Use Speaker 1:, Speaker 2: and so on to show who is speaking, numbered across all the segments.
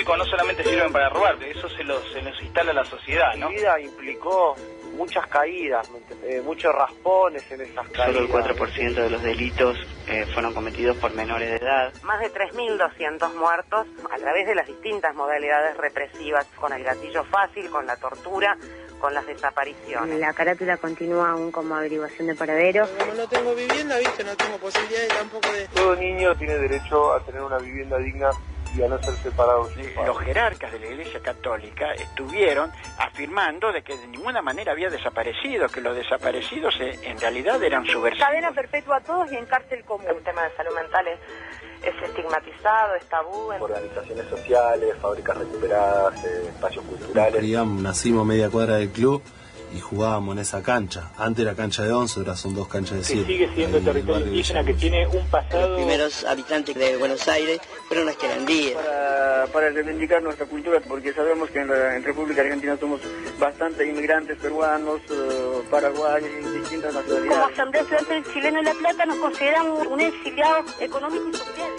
Speaker 1: no solamente sirven para robar, eso se los instala a la sociedad, ¿no?
Speaker 2: Mi vida implicó muchas caídas, muchos raspones en esas caídas.
Speaker 3: Solo el 4% de los delitos fueron cometidos por menores de edad.
Speaker 4: Más de 3.200 muertos a través de las distintas modalidades represivas, con el gatillo fácil, con la tortura, con las desapariciones.
Speaker 5: La carátula continúa aún como averiguación de paradero.
Speaker 6: Como no tengo vivienda, ¿viste? No tengo posibilidades tampoco de...
Speaker 2: Todo niño tiene derecho a tener una vivienda digna y a no ser separado.
Speaker 7: Los jerarcas de la Iglesia Católica estuvieron afirmando de que de ninguna manera había desaparecido, que los desaparecidos en realidad eran subversivos.
Speaker 4: Cadena perpetua a todos y en cárcel común. El tema de salud mental es estigmatizado, es tabú.
Speaker 2: Organizaciones sociales, fábricas recuperadas, espacios culturales.
Speaker 8: Nacimos media cuadra del club y jugábamos en esa cancha. Antes era cancha de 11, ahora son 2 canchas de 7.
Speaker 9: Que sigue siendo territorio indígena, que tiene un pasado...
Speaker 3: Los primeros habitantes de Buenos Aires fueron los querandíes.
Speaker 10: Para reivindicar nuestra cultura, porque sabemos que en República Argentina somos bastantes inmigrantes peruanos, paraguayos y distintas nacionalidades.
Speaker 5: Como Asamblea Estudiantil Chilena de La Plata nos consideramos un exiliado económico y social.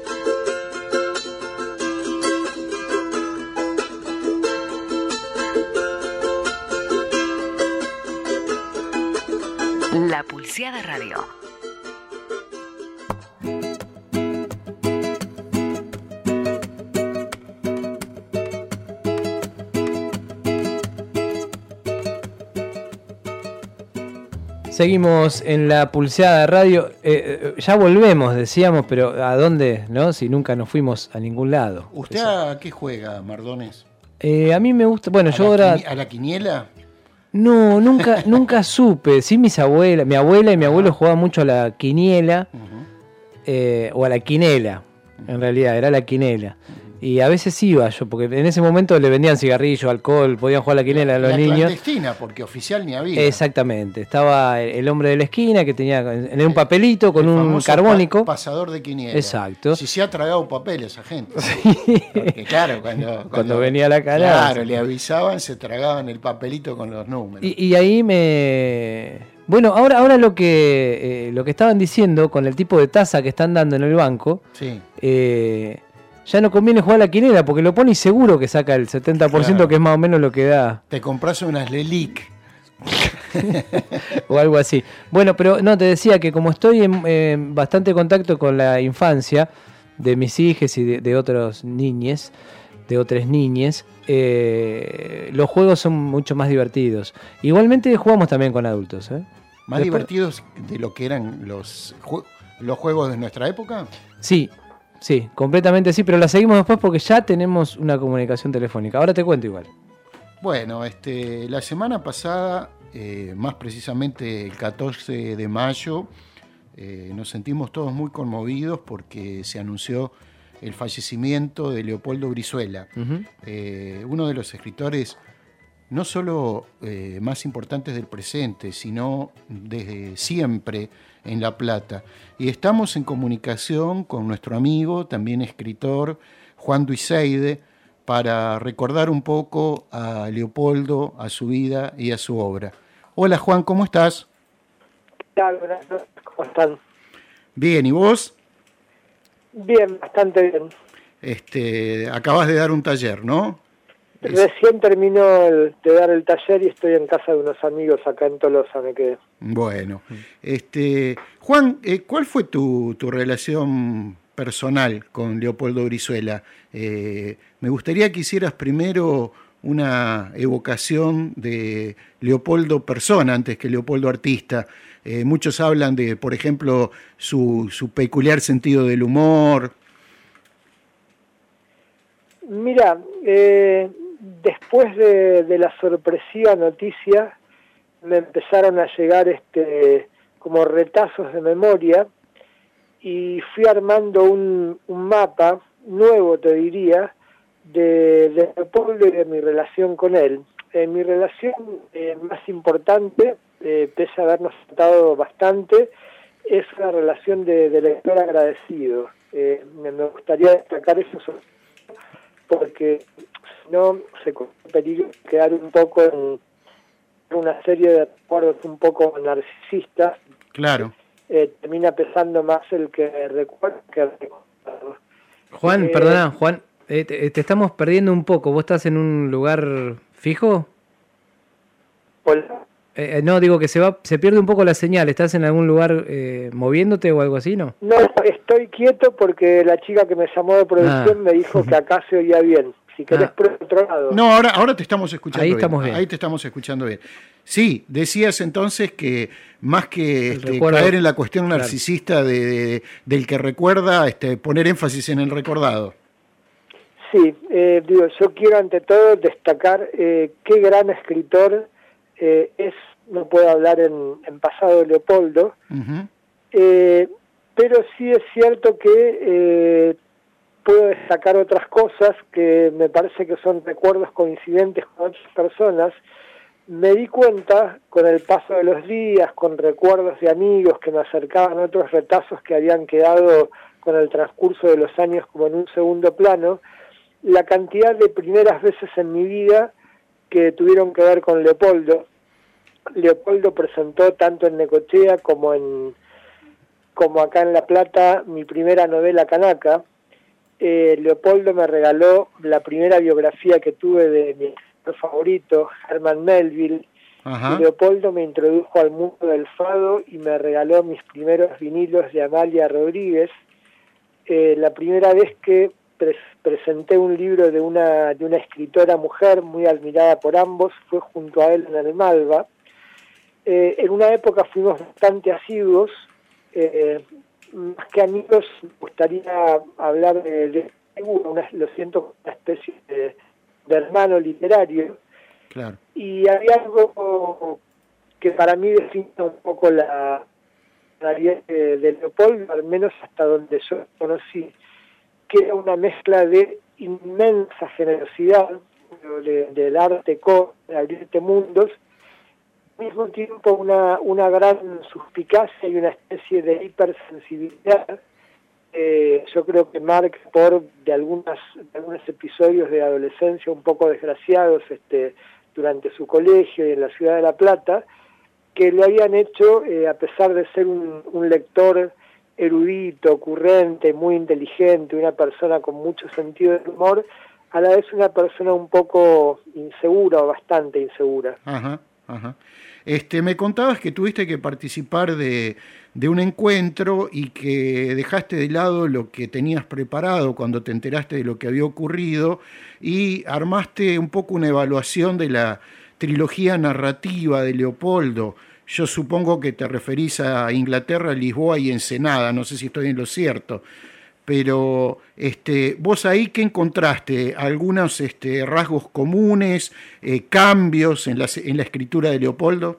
Speaker 11: La Pulseada Radio.
Speaker 12: Seguimos en La Pulseada Radio. Ya volvemos, decíamos, pero ¿a dónde? ¿No? Si nunca nos fuimos a ningún lado.
Speaker 13: ¿Usted a qué juega, Mardones?
Speaker 12: A mí me gusta... Bueno, yo ahora...
Speaker 13: ¿A la quiniela?
Speaker 12: No, nunca supe. Sí, mi abuela y mi abuelo jugaban mucho a la quiniela, o a la quinela, en realidad, era la quinela. Y a veces iba yo, porque en ese momento le vendían cigarrillo, alcohol, podían jugar a la quinela a los niños.
Speaker 13: Clandestina, porque oficial ni había.
Speaker 12: Exactamente. Estaba el hombre de la esquina que tenía en un papelito con un carbónico.
Speaker 13: Pasador de quiniela.
Speaker 12: Exacto.
Speaker 13: Si se ha tragado papel esa gente.
Speaker 12: Sí.
Speaker 13: Porque claro, cuando
Speaker 12: venía la cara.
Speaker 13: Claro, le avisaban, se tragaban el papelito con los números.
Speaker 12: Y ahí me... Bueno, ahora lo que estaban diciendo con el tipo de tasa que están dando en el banco,
Speaker 13: sí.
Speaker 12: Ya no conviene jugar a la quinela porque lo pone y seguro que saca el 70%, claro, que es más o menos lo que da.
Speaker 13: Te compras unas Lelic.
Speaker 12: O algo así. Bueno, pero no, te decía que como estoy en bastante contacto con la infancia de mis hijas y de otros niñes, de otras niñes, los juegos son mucho más divertidos. Igualmente jugamos también con adultos.
Speaker 13: ¿Más divertidos de lo que eran los juegos de nuestra época?
Speaker 12: Sí. Sí, completamente sí, pero la seguimos después porque ya tenemos una comunicación telefónica. Ahora te cuento igual.
Speaker 13: Bueno, la semana pasada, más precisamente el 14 de mayo, nos sentimos todos muy conmovidos porque se anunció el fallecimiento de Leopoldo Brizuela, uno de los escritores no solo más importantes del presente, sino desde siempre en La Plata. Y estamos en comunicación con nuestro amigo, también escritor, Juan Duiseide, para recordar un poco a Leopoldo, a su vida y a su obra. Hola Juan, ¿cómo estás?
Speaker 14: ¿Qué tal? Buenas noches, ¿cómo están?
Speaker 13: Bien, ¿y vos?
Speaker 14: Bien, bastante bien.
Speaker 13: Acabas de dar un taller, ¿no?
Speaker 14: Recién terminó de dar el taller y estoy en casa de unos amigos acá en Tolosa, me quedé.
Speaker 13: Bueno, Juan, ¿cuál fue tu relación personal con Leopoldo Brizuela? Me gustaría que hicieras primero una evocación de Leopoldo persona antes que Leopoldo artista. Muchos hablan de, por ejemplo, su peculiar sentido del humor.
Speaker 14: Mira, después de la sorpresiva noticia, me empezaron a llegar como retazos de memoria y fui armando un mapa nuevo, te diría, de Leopoldo y de mi relación con él. Mi relación más importante, pese a habernos tratado bastante, es una relación de lector agradecido. Me gustaría destacar eso porque si no se corre el peligro de quedar un poco en una serie de recuerdos un poco narcisistas.
Speaker 13: Claro.
Speaker 14: Termina pesando más el que recuerda que el recuerdo.
Speaker 12: Juan, perdona, Juan, Te estamos perdiendo un poco. ¿Vos estás en un lugar fijo?
Speaker 14: Hola.
Speaker 12: No, digo que se pierde un poco la señal. ¿Estás en algún lugar moviéndote o algo así, no?
Speaker 14: No, estoy quieto porque la chica que me llamó de producción me dijo que acá se oía bien. Si querés por otro lado.
Speaker 13: No, ahora te estamos escuchando
Speaker 12: Ahí
Speaker 13: bien.
Speaker 12: Estamos bien.
Speaker 13: Ahí te estamos escuchando bien. Sí, decías entonces que más que
Speaker 12: recuerdo,
Speaker 13: caer en la cuestión narcisista del que recuerda, poner énfasis en el recordado.
Speaker 14: Sí, yo quiero ante todo destacar qué gran escritor es, no puedo hablar en pasado de Leopoldo, pero sí es cierto que puedo destacar otras cosas que me parece que son recuerdos coincidentes con otras personas. Me di cuenta con el paso de los días, con recuerdos de amigos que me acercaban a otros retazos que habían quedado con el transcurso de los años como en un segundo plano, la cantidad de primeras veces en mi vida que tuvieron que ver con Leopoldo. Leopoldo presentó tanto en Necochea como acá en La Plata mi primera novela Canaca. Leopoldo me regaló la primera biografía que tuve de mi escritor favorito, Herman Melville. Y Leopoldo me introdujo al mundo del fado y me regaló mis primeros vinilos de Amalia Rodríguez. La primera vez que presenté un libro de una escritora mujer muy admirada por ambos fue junto a él en el Malva. En una época fuimos bastante asiduos, más que amigos, me gustaría hablar de lo siento, una especie de hermano literario.
Speaker 13: Claro.
Speaker 14: Y había algo que para mí define un poco la realidad de Leopoldo, al menos hasta donde yo conocí, que era una mezcla de inmensa generosidad, del arte de abrirte mundos, al mismo tiempo una gran suspicacia y una especie de hipersensibilidad. Yo creo que marca de algunos episodios de adolescencia un poco desgraciados durante su colegio y en la ciudad de La Plata, que le habían hecho, a pesar de ser un lector erudito, ocurrente, muy inteligente, una persona con mucho sentido del humor, a la vez una persona un poco insegura o bastante insegura.
Speaker 13: Me contabas que tuviste que participar de un encuentro y que dejaste de lado lo que tenías preparado cuando te enteraste de lo que había ocurrido y armaste un poco una evaluación de la trilogía narrativa de Leopoldo. Yo supongo que te referís a Inglaterra, Lisboa y Ensenada, no sé si estoy en lo cierto, pero vos ahí, ¿qué encontraste? ¿Algunos rasgos comunes, cambios en la escritura de Leopoldo?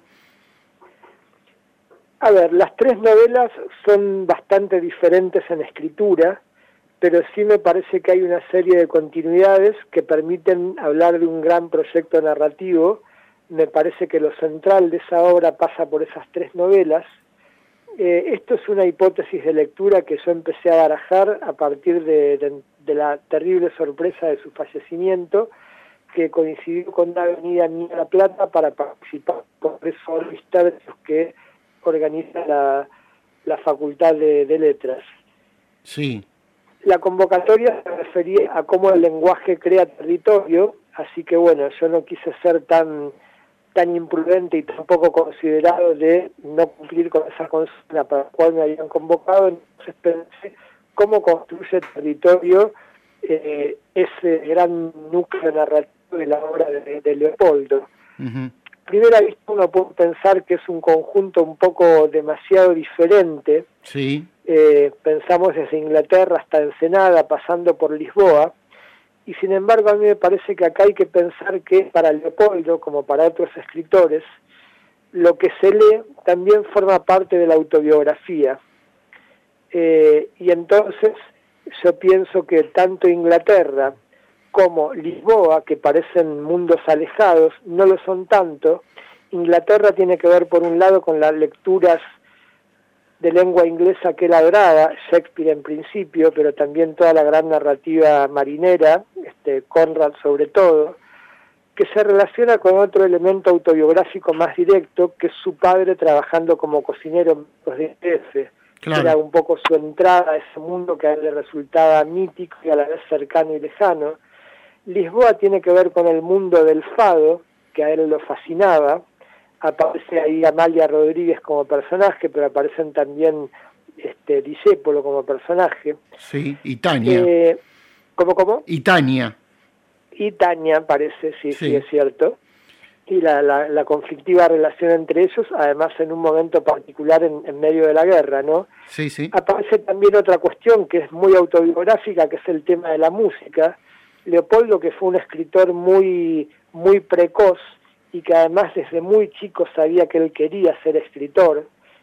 Speaker 14: A ver, las tres novelas son bastante diferentes en escritura, pero sí me parece que hay una serie de continuidades que permiten hablar de un gran proyecto narrativo. Me parece que lo central de esa obra pasa por esas tres novelas. Esto es una hipótesis de lectura que yo empecé a barajar a partir de la terrible sorpresa de su fallecimiento, que coincidió con una venida mía a La Plata para participar por esos tercios que organiza la Facultad de Letras.
Speaker 13: Sí.
Speaker 14: La convocatoria se refería a cómo el lenguaje crea territorio, así que bueno, yo no quise ser tan imprudente y tan poco considerado de no cumplir con esa consigna para la cual me habían convocado. Entonces pensé cómo construye territorio ese gran núcleo narrativo de la obra de Leopoldo. A primera vista uno puede pensar que es un conjunto un poco demasiado diferente.
Speaker 13: Sí.
Speaker 14: Pensamos desde Inglaterra hasta Ensenada, pasando por Lisboa, y sin embargo a mí me parece que acá hay que pensar que para Leopoldo, como para otros escritores, lo que se lee también forma parte de la autobiografía. Y entonces yo pienso que tanto Inglaterra como Lisboa, que parecen mundos alejados, no lo son tanto. Inglaterra tiene que ver por un lado con las lecturas de lengua inglesa que él adoraba, Shakespeare en principio, pero también toda la gran narrativa marinera, Conrad sobre todo, que se relaciona con otro elemento autobiográfico más directo, que es su padre trabajando como cocinero en de DF.
Speaker 13: Claro.
Speaker 14: Era un poco su entrada a ese mundo que a él le resultaba mítico y a la vez cercano y lejano. Lisboa tiene que ver con el mundo del fado, que a él lo fascinaba. Aparece ahí Amalia Rodríguez como personaje, pero aparecen también Discépolo como personaje.
Speaker 13: Sí, y Tania.
Speaker 14: ¿Cómo?
Speaker 13: Y Tania.
Speaker 14: Y Tania parece, sí, es cierto. Y la conflictiva relación entre ellos, además en un momento particular en medio de la guerra, ¿no?
Speaker 13: Sí, sí.
Speaker 14: Aparece también otra cuestión que es muy autobiográfica, que es el tema de la música. Leopoldo, que fue un escritor muy, muy precoz y que además desde muy chico sabía que él quería ser escritor,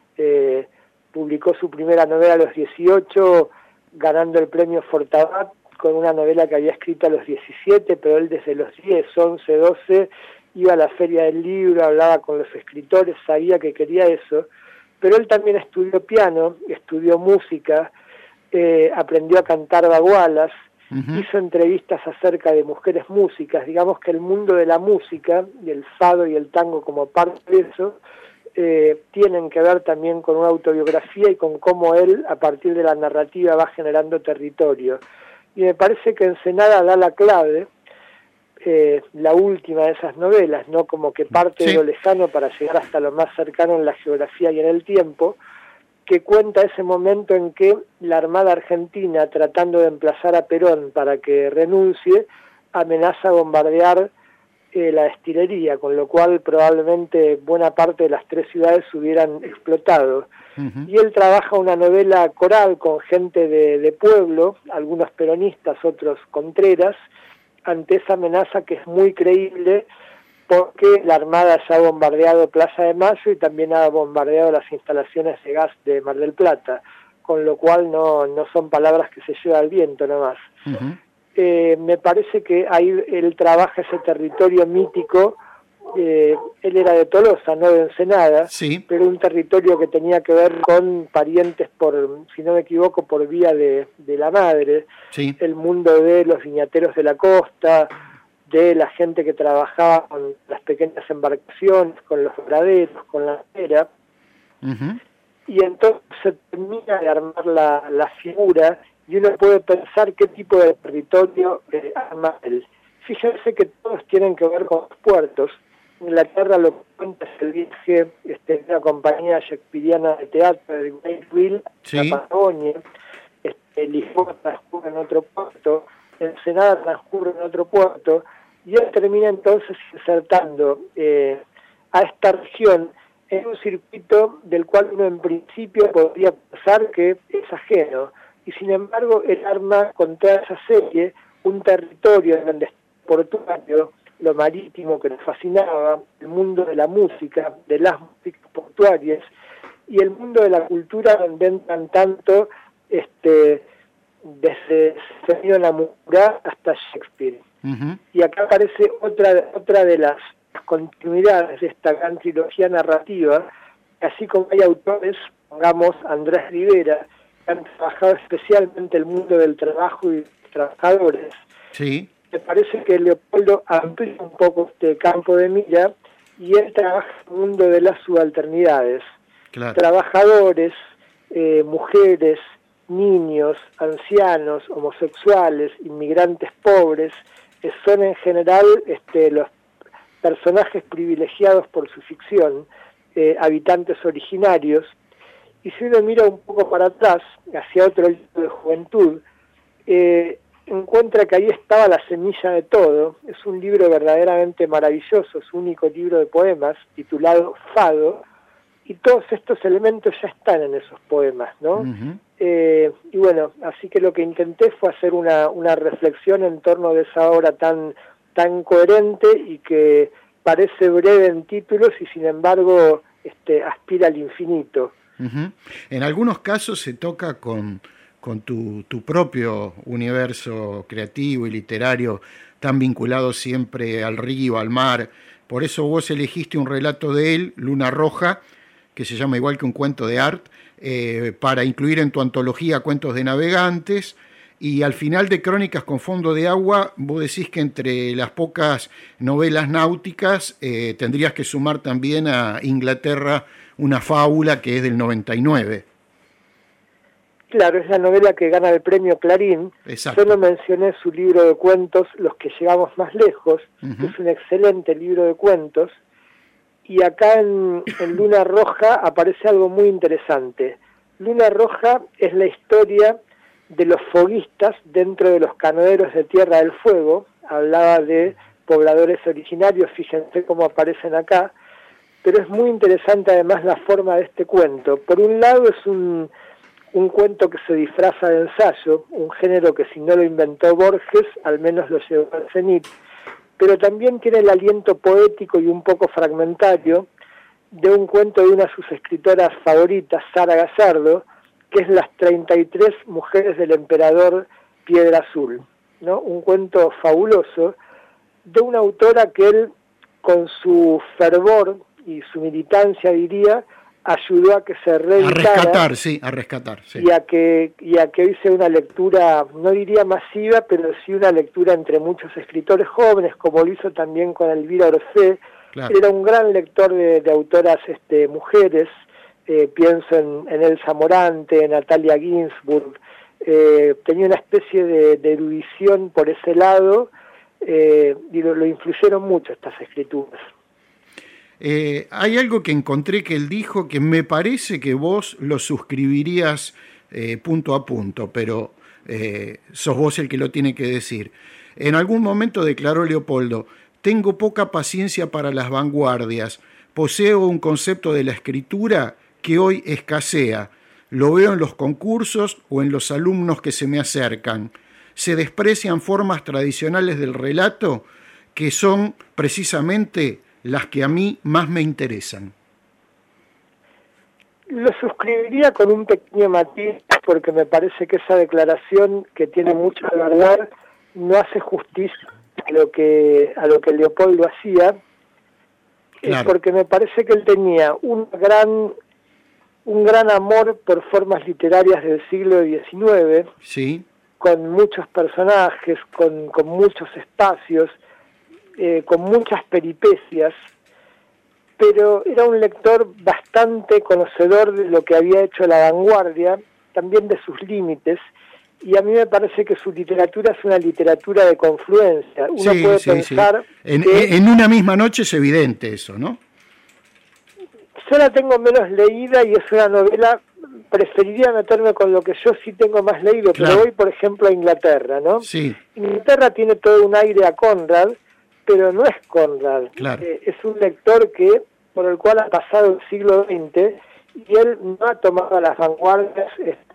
Speaker 14: publicó su primera novela a los 18, ganando el premio Fortabat con una novela que había escrito a los 17, pero él desde los 10, 11, 12 iba a la feria del libro, hablaba con los escritores, sabía que quería eso, pero él también estudió piano, estudió música, aprendió a cantar bagualas, hizo entrevistas acerca de mujeres músicas. Digamos que el mundo de la música, y el fado y el tango como parte de eso, tienen que ver también con una autobiografía y con cómo él, a partir de la narrativa, va generando territorio. Y me parece que Ensenada da la clave, la última de esas novelas, ¿no? Como que parte de lo lejano para llegar hasta lo más cercano en la geografía y en el tiempo, que cuenta ese momento en que la Armada Argentina, tratando de emplazar a Perón para que renuncie, amenaza bombardear la destilería, con lo cual probablemente buena parte de las 3 ciudades hubieran explotado. Y él trabaja una novela coral con gente de pueblo, algunos peronistas, otros contreras, ante esa amenaza que es muy creíble, porque la Armada ya ha bombardeado Plaza de Mayo y también ha bombardeado las instalaciones de gas de Mar del Plata, con lo cual no son palabras que se lleva al viento nomás. Me parece que ahí él trabaja ese territorio mítico. Él era de Tolosa, no de Ensenada, pero un territorio que tenía que ver con parientes, si no me equivoco, por vía de la madre, el mundo de los viñateros de la costa, de la gente que trabajaba con las pequeñas embarcaciones, con los praderos, con la madera, y entonces se termina de armar la figura y uno puede pensar qué tipo de territorio arma él. Fíjense que todos tienen que ver con los puertos. Inglaterra lo que cuenta es el viaje de una compañía shakespeariana de teatro de Greyville, la Patagonia. Lisboa transcurre en otro puerto, Ensenada transcurre en otro puerto, y él termina entonces insertando a esta región en un circuito del cual uno en principio podría pensar que es ajeno, y sin embargo él arma con toda esa serie un territorio donde portuario, lo marítimo que nos fascinaba, el mundo de la música, de las músicas portuarias, y el mundo de la cultura donde entran tanto desde Señor Namura hasta Shakespeare. Y acá aparece otra de las continuidades de esta gran trilogía narrativa, así como hay autores, pongamos Andrés Rivera, que han trabajado especialmente el mundo del trabajo y los trabajadores. Me parece que Leopoldo amplía un poco este campo de mira y él trabaja en el mundo de las subalternidades. Trabajadores, mujeres, niños, ancianos, homosexuales, inmigrantes pobres, son en general los personajes privilegiados por su ficción, habitantes originarios. Y si uno mira un poco para atrás, hacia otro libro de juventud, encuentra que ahí estaba la semilla de todo. Es un libro verdaderamente maravilloso, su único libro de poemas, titulado Fado, y todos estos elementos ya están en esos poemas, ¿no? Y bueno, así que lo que intenté fue hacer una reflexión en torno de esa obra tan coherente y que parece breve en títulos y sin embargo aspira al infinito.
Speaker 13: En algunos casos se toca con tu propio universo creativo y literario, tan vinculado siempre al río, al mar. Por eso vos elegiste un relato de él, Luna Roja, que se llama igual que un cuento de Art, para incluir en tu antología Cuentos de Navegantes. Y al final de Crónicas con Fondo de Agua, vos decís que entre las pocas novelas náuticas tendrías que sumar también a Inglaterra una fábula que es del 99.
Speaker 14: Claro, es la novela que gana el premio Clarín.
Speaker 13: Exacto.
Speaker 14: Yo no mencioné su libro de cuentos, Los que llegamos más lejos, que es un excelente libro de cuentos. Y acá en Luna Roja aparece algo muy interesante. Luna Roja es la historia de los foguistas dentro de los canoeros de Tierra del Fuego. Hablaba de pobladores originarios, fíjense cómo aparecen acá. Pero es muy interesante además la forma de este cuento. Por un lado es un cuento que se disfraza de ensayo, un género que si no lo inventó Borges, al menos lo llevó al cenit, pero también tiene el aliento poético y un poco fragmentario de un cuento de una de sus escritoras favoritas, Sara Gallardo, que es Las 33 mujeres del emperador Piedra Azul, ¿no? Un cuento fabuloso de una autora que él, con su fervor y su militancia, diría, ayudó a que se reeditara.
Speaker 13: A rescatar, sí.
Speaker 14: Y a que hoy sea una lectura, no diría masiva, pero sí una lectura entre muchos escritores jóvenes, como lo hizo también con Elvira Orcé. Claro. Era un gran lector de autoras mujeres, pienso en Elsa Morante, en Natalia Ginsburg. Tenía una especie de erudición por ese lado, y lo influyeron mucho estas escrituras.
Speaker 13: Hay algo que encontré que él dijo que me parece que vos lo suscribirías punto a punto, pero sos vos el que lo tiene que decir. En algún momento declaró Leopoldo: tengo poca paciencia para las vanguardias, poseo un concepto de la escritura que hoy escasea, lo veo en los concursos o en los alumnos que se me acercan. Se desprecian formas tradicionales del relato que son precisamente las que a mí más me interesan.
Speaker 14: Lo suscribiría con un pequeño matiz, porque me parece que esa declaración, que tiene mucha verdad, no hace justicia a lo que Leopoldo hacía, claro. Porque me parece que él tenía un gran amor por formas literarias del siglo XIX,
Speaker 13: sí,
Speaker 14: con muchos personajes, con muchos espacios, con muchas peripecias, pero era un lector bastante conocedor de lo que había hecho la vanguardia, también de sus límites, y a mí me parece que su literatura es una literatura de confluencia. Uno puede pensar...
Speaker 13: Sí. En una misma noche es evidente eso, ¿no?
Speaker 14: Yo la tengo menos leída y es una novela, preferiría meterme con lo que yo sí tengo más leído, claro. Pero voy, por ejemplo, a Inglaterra, ¿no?
Speaker 13: Sí.
Speaker 14: Inglaterra tiene todo un aire a Conrad, pero no es Conrad.
Speaker 13: Claro.
Speaker 14: Es un lector por el cual ha pasado el siglo XX y él no ha tomado a las vanguardias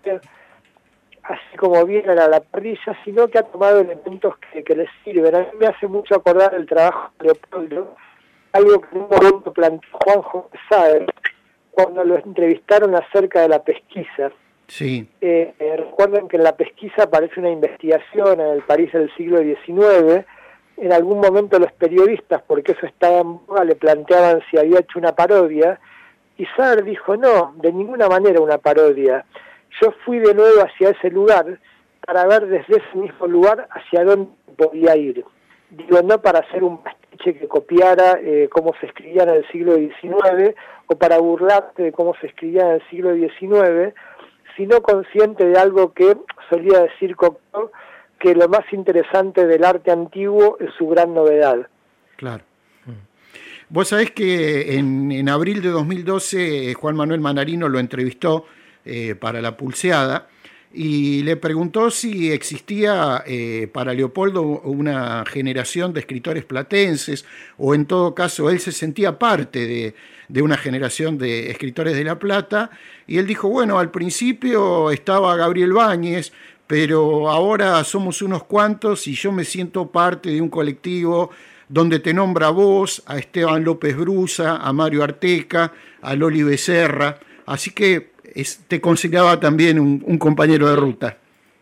Speaker 14: así como vienen a la parrilla, sino que ha tomado elementos que les sirven. A mí me hace mucho acordar el trabajo de Leopoldo, algo que en un momento planteó Juanjo Saez cuando lo entrevistaron acerca de la pesquisa.
Speaker 13: Sí.
Speaker 14: Recuerden que en la pesquisa aparece una investigación en el París del siglo XIX. En algún momento los periodistas, porque eso estaba en boga, le planteaban si había hecho una parodia, y Saer dijo: no, de ninguna manera una parodia. Yo fui de nuevo hacia ese lugar para ver desde ese mismo lugar hacia dónde podía ir. Digo, no para hacer un pastiche que copiara cómo se escribía en el siglo XIX, o para burlarte de cómo se escribía en el siglo XIX, sino consciente de algo que solía decir Cocteau, que lo más interesante del arte antiguo es su gran novedad.
Speaker 13: Claro. Vos sabés que en abril de 2012 Juan Manuel Manarino lo entrevistó para La Pulseada y le preguntó si existía para Leopoldo una generación de escritores platenses, o en todo caso él se sentía parte de una generación de escritores de La Plata, y él dijo: bueno, al principio estaba Gabriel Báñez, pero ahora somos unos cuantos y yo me siento parte de un colectivo donde te nombra a vos, a Esteban López Brusa, a Mario Arteca, a Loli Becerra, así que te consideraba también un compañero de ruta.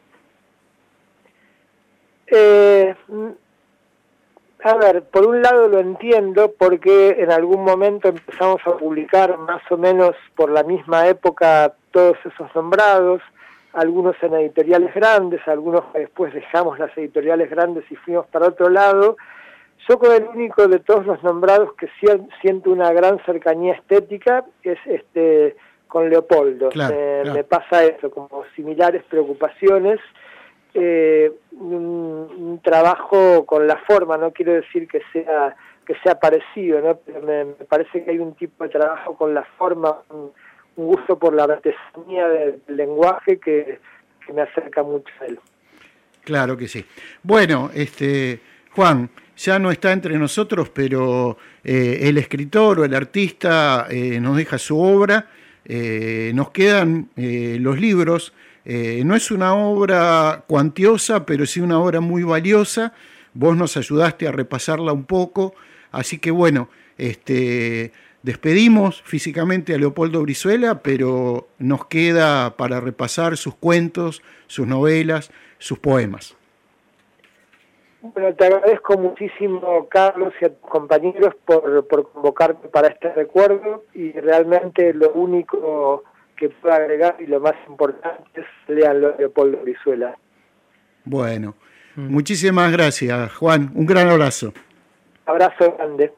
Speaker 14: A ver, por un lado lo entiendo, porque en algún momento empezamos a publicar más o menos por la misma época todos esos nombrados, algunos en editoriales grandes, algunos después dejamos las editoriales grandes y fuimos para otro lado. Yo con el único de todos los nombrados que siento una gran cercanía estética es Leopoldo.
Speaker 13: Claro.
Speaker 14: Me pasa eso, como similares preocupaciones. Un trabajo con la forma, no quiero decir que sea parecido, ¿no? Pero me parece que hay un tipo de trabajo con la forma, un gusto por la artesanía del lenguaje que me acerca mucho a él.
Speaker 13: Claro que sí. Bueno, Juan, ya no está entre nosotros, pero el escritor o el artista nos deja su obra, nos quedan los libros. No es una obra cuantiosa, pero sí una obra muy valiosa. Vos nos ayudaste a repasarla un poco, así que bueno, despedimos físicamente a Leopoldo Brizuela, pero nos queda para repasar sus cuentos, sus novelas, sus poemas.
Speaker 14: Bueno, te agradezco muchísimo, Carlos, y a tus compañeros por convocarme para este recuerdo, y realmente lo único que puedo agregar y lo más importante es leanlo, Leopoldo Brizuela.
Speaker 13: Bueno, muchísimas gracias, Juan. Un gran abrazo.
Speaker 14: Abrazo grande.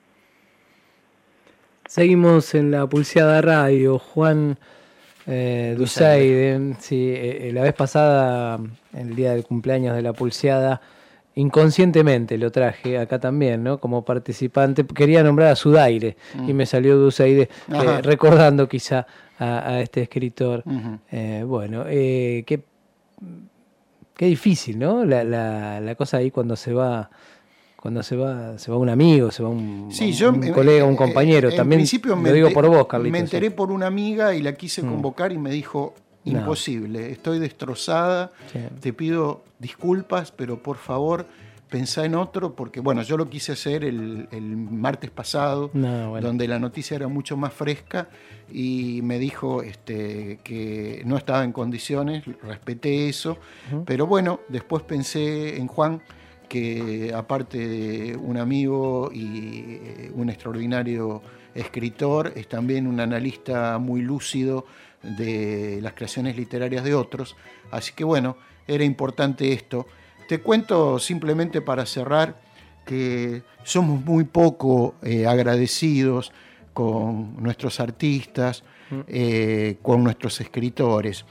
Speaker 12: Seguimos en la Pulseada Radio. Juan Dusaide, sí, la vez pasada, el día del cumpleaños de la Pulseada, inconscientemente lo traje acá también, ¿no? Como participante. Quería nombrar a Zudaire y me salió Dusaide, recordando quizá a este escritor. Bueno, qué difícil, ¿no? La cosa ahí cuando se va un amigo, se va un colega, un compañero. También principio lo digo por vos, Carlitos.
Speaker 13: Me enteré por una amiga y la quise convocar y me dijo: imposible, estoy destrozada, te pido disculpas, pero por favor pensá en otro, porque bueno, yo lo quise hacer el martes pasado, donde la noticia era mucho más fresca, y me dijo que no estaba en condiciones, respeté eso, pero bueno, después pensé en Juan, que aparte de un amigo y un extraordinario escritor, es también un analista muy lúcido de las creaciones literarias de otros, así que bueno, era importante esto. Te cuento simplemente para cerrar que somos muy poco agradecidos con nuestros artistas, con nuestros escritores.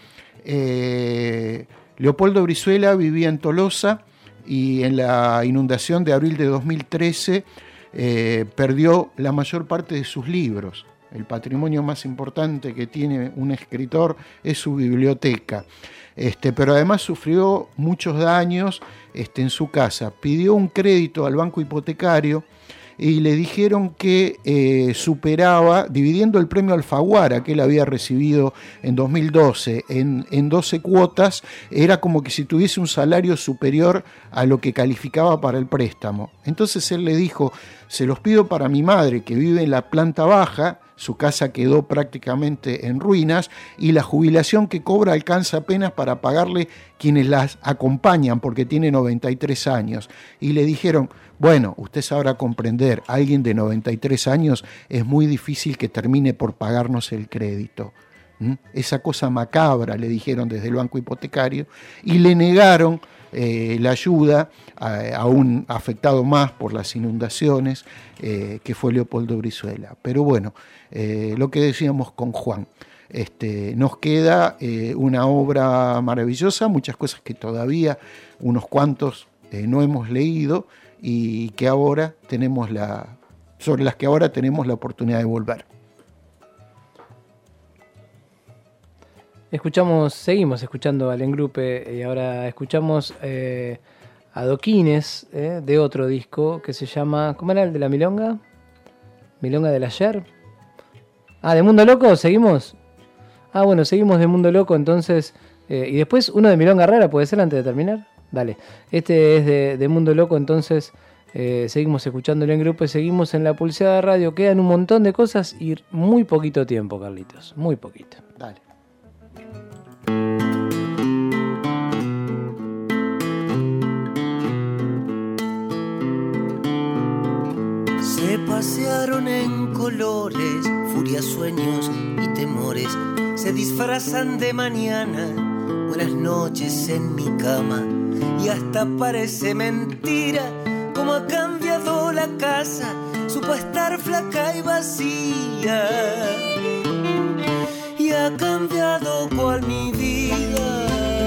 Speaker 13: Leopoldo Brizuela vivía en Tolosa y en la inundación de abril de 2013 perdió la mayor parte de sus libros. El patrimonio más importante que tiene un escritor es su biblioteca. Pero además sufrió muchos daños en su casa. Pidió un crédito al banco hipotecario y le dijeron que superaba, dividiendo el premio Alfaguara que él había recibido en 2012 en 12 cuotas, era como que si tuviese un salario superior a lo que calificaba para el préstamo. Entonces él le dijo: se los pido para mi madre, que vive en la planta baja, su casa quedó prácticamente en ruinas y la jubilación que cobra alcanza apenas para pagarle quienes las acompañan, porque tiene 93 años. Y le dijeron: bueno, usted sabrá comprender, alguien de 93 años es muy difícil que termine por pagarnos el crédito. Esa cosa macabra, le dijeron desde el banco hipotecario, y le negaron la ayuda a un afectado más por las inundaciones, que fue Leopoldo Brizuela. Pero bueno, lo que decíamos con Juan, nos queda una obra maravillosa, muchas cosas que todavía unos cuantos no hemos leído y que ahora sobre las que ahora tenemos la oportunidad de volver.
Speaker 12: Seguimos escuchando al Engrupe y ahora escuchamos adoquines de otro disco que se llama, ¿cómo era el de la milonga? ¿Milonga del ayer? ¿De Mundo Loco? ¿Seguimos? Bueno, seguimos de Mundo Loco entonces, y después uno de Milonga Rara, ¿puede ser antes de terminar? Dale, este es de Mundo Loco, entonces seguimos escuchando el Engrupe, seguimos en la Pulseada Radio, quedan un montón de cosas y muy poquito tiempo, Carlitos, muy poquito.
Speaker 13: Dale.
Speaker 15: Se pasearon en colores, furias, sueños y temores. Se disfrazan de mañana, buenas noches en mi cama. Y hasta parece mentira cómo ha cambiado la casa, supo estar flaca y vacía. que ha cambiado cual mi vida.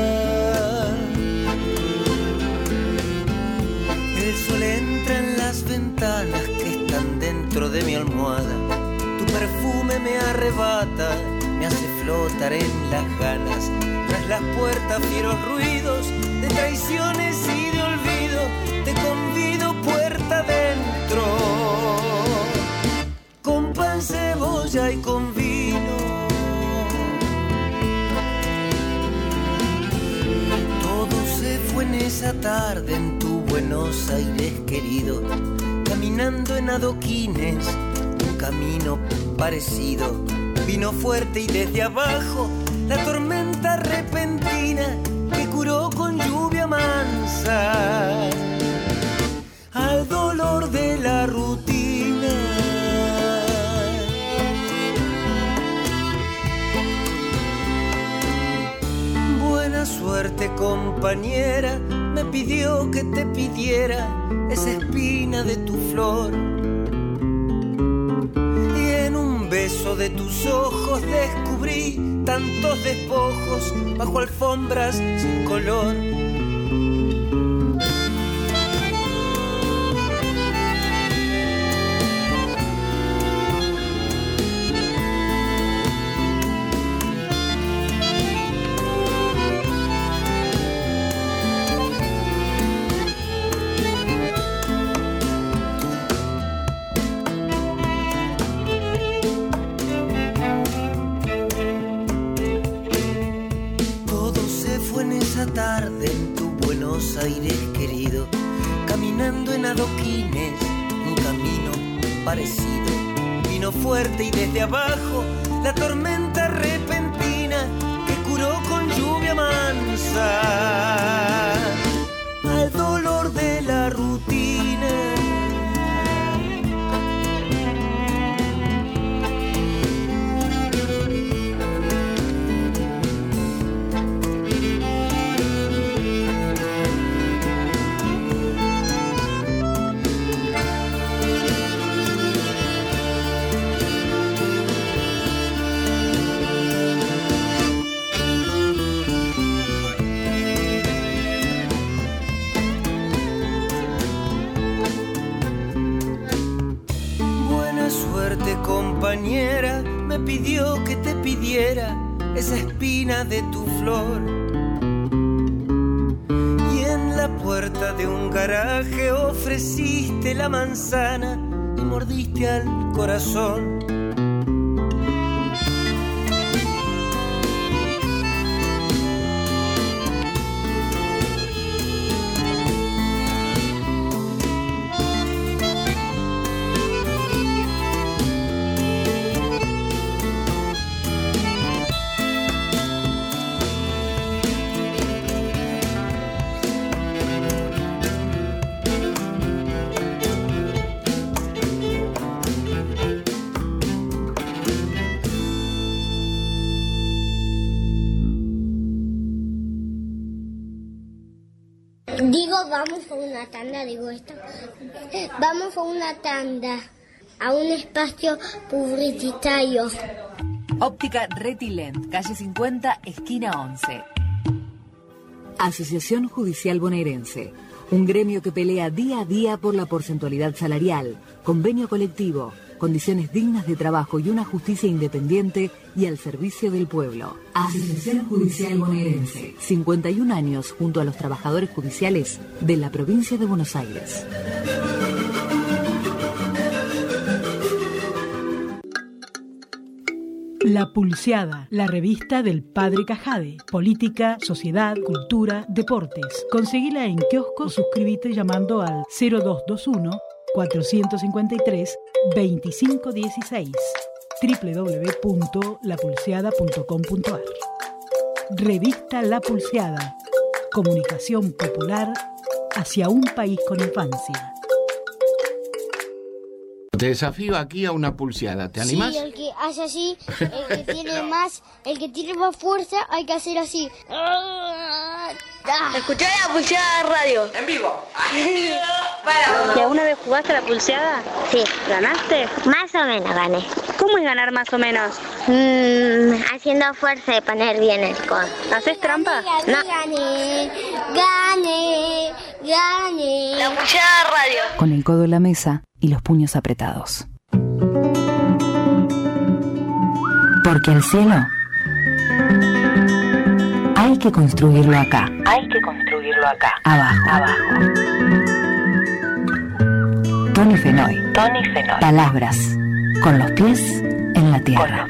Speaker 15: El sol entra en las ventanas que están dentro de mi almohada. Tu perfume me arrebata, me hace flotar en las ganas. Tras las puertas fieros ruidos de traiciones y de olvido. Te convido puerta adentro, con pan, cebolla y con vino. Todo se fue en esa tarde en tu Buenos Aires querido, caminando en adoquines, un camino parecido. Vino fuerte y desde abajo la tormenta repentina que curó con lluvia mansa al dolor de la rutina. Buena suerte, compañera, me pidió que te pidiera esa espina de tu flor. Y en un beso de tus ojos descubrí tantos despojos bajo alfombras sin color. Tarde en tu Buenos Aires querido, caminando en adoquines, un camino parecido. Vino fuerte y desde abajo la tormenta repentina que curó con lluvia mansa al dolor de la rutina. Compañera, me pidió que te pidiera esa espina de tu flor. Y en la puerta de un garaje ofreciste la manzana y mordiste al corazón.
Speaker 16: Vamos a una tanda, digo esto. Vamos a una tanda, a un espacio publicitario.
Speaker 11: Óptica Retilent, calle 50, esquina 11. Asociación Judicial Bonaerense, un gremio que pelea día a día por la porcentualidad salarial, convenio colectivo, condiciones dignas de trabajo y una justicia independiente y al servicio del pueblo. Asociación Judicial Bonaerense, 51 años junto a los trabajadores judiciales de la provincia de Buenos Aires.
Speaker 17: La Pulseada, la revista del Padre Cajade. Política, sociedad, cultura, deportes. Conseguila en kiosco, suscríbete llamando al 0221 453 2516 www.lapulseada.com.ar. Revista La Pulseada. Comunicación popular hacia un país con infancia.
Speaker 18: Te desafío aquí a una pulseada. ¿Te animas?
Speaker 16: Sí, el que hace así, el que tiene más fuerza, hay que hacer así.
Speaker 5: Escuchá la pulseada de radio.
Speaker 19: En vivo.
Speaker 5: ¿Y alguna vez jugaste a la pulseada?
Speaker 16: Sí.
Speaker 5: ¿Ganaste?
Speaker 16: Más o menos gané.
Speaker 5: ¿Cómo es ganar más o menos?
Speaker 16: Haciendo fuerza de poner bien el codo.
Speaker 5: ¿Haces trampa?
Speaker 16: No. Gané.
Speaker 5: La Pulseada Radio.
Speaker 11: Con el codo en la mesa y los puños apretados. Porque el cielo hay que construirlo acá. Abajo. Tony Fenoy. Palabras con los pies en la tierra.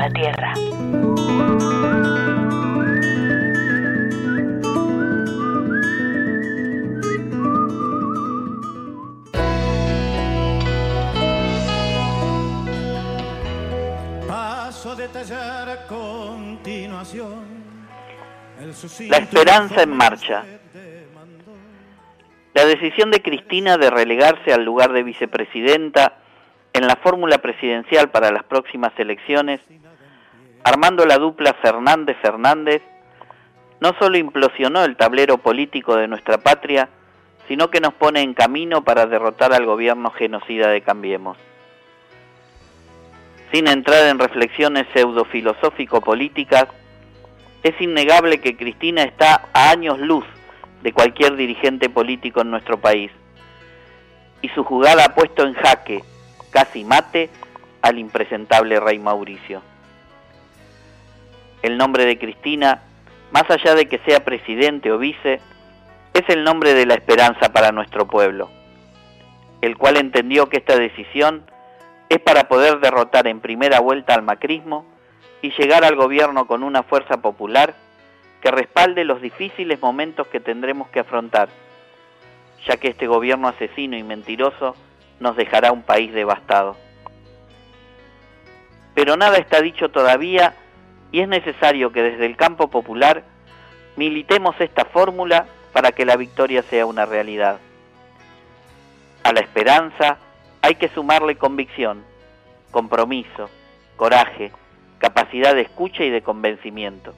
Speaker 19: Paso a detallar a continuación.
Speaker 20: La esperanza en marcha. La decisión de Cristina de relegarse al lugar de vicepresidenta en la fórmula presidencial para las próximas elecciones, armando la dupla Fernández-Fernández, no solo implosionó el tablero político de nuestra patria, sino que nos pone en camino para derrotar al gobierno genocida de Cambiemos. Sin entrar en reflexiones pseudofilosófico-políticas, es innegable que Cristina está a años luz de cualquier dirigente político en nuestro país, y su jugada ha puesto en jaque, casi mate, al impresentable rey Mauricio. El nombre de Cristina, más allá de que sea presidente o vice, es el nombre de la esperanza para nuestro pueblo, el cual entendió que esta decisión es para poder derrotar en primera vuelta al macrismo y llegar al gobierno con una fuerza popular que respalde los difíciles momentos que tendremos que afrontar, ya que este gobierno asesino y mentiroso nos dejará un país devastado. Pero nada está dicho todavía y es necesario que desde el campo popular militemos esta fórmula para que la victoria sea una realidad. A la esperanza hay que sumarle convicción, compromiso, coraje, capacidad de escucha y de convencimiento.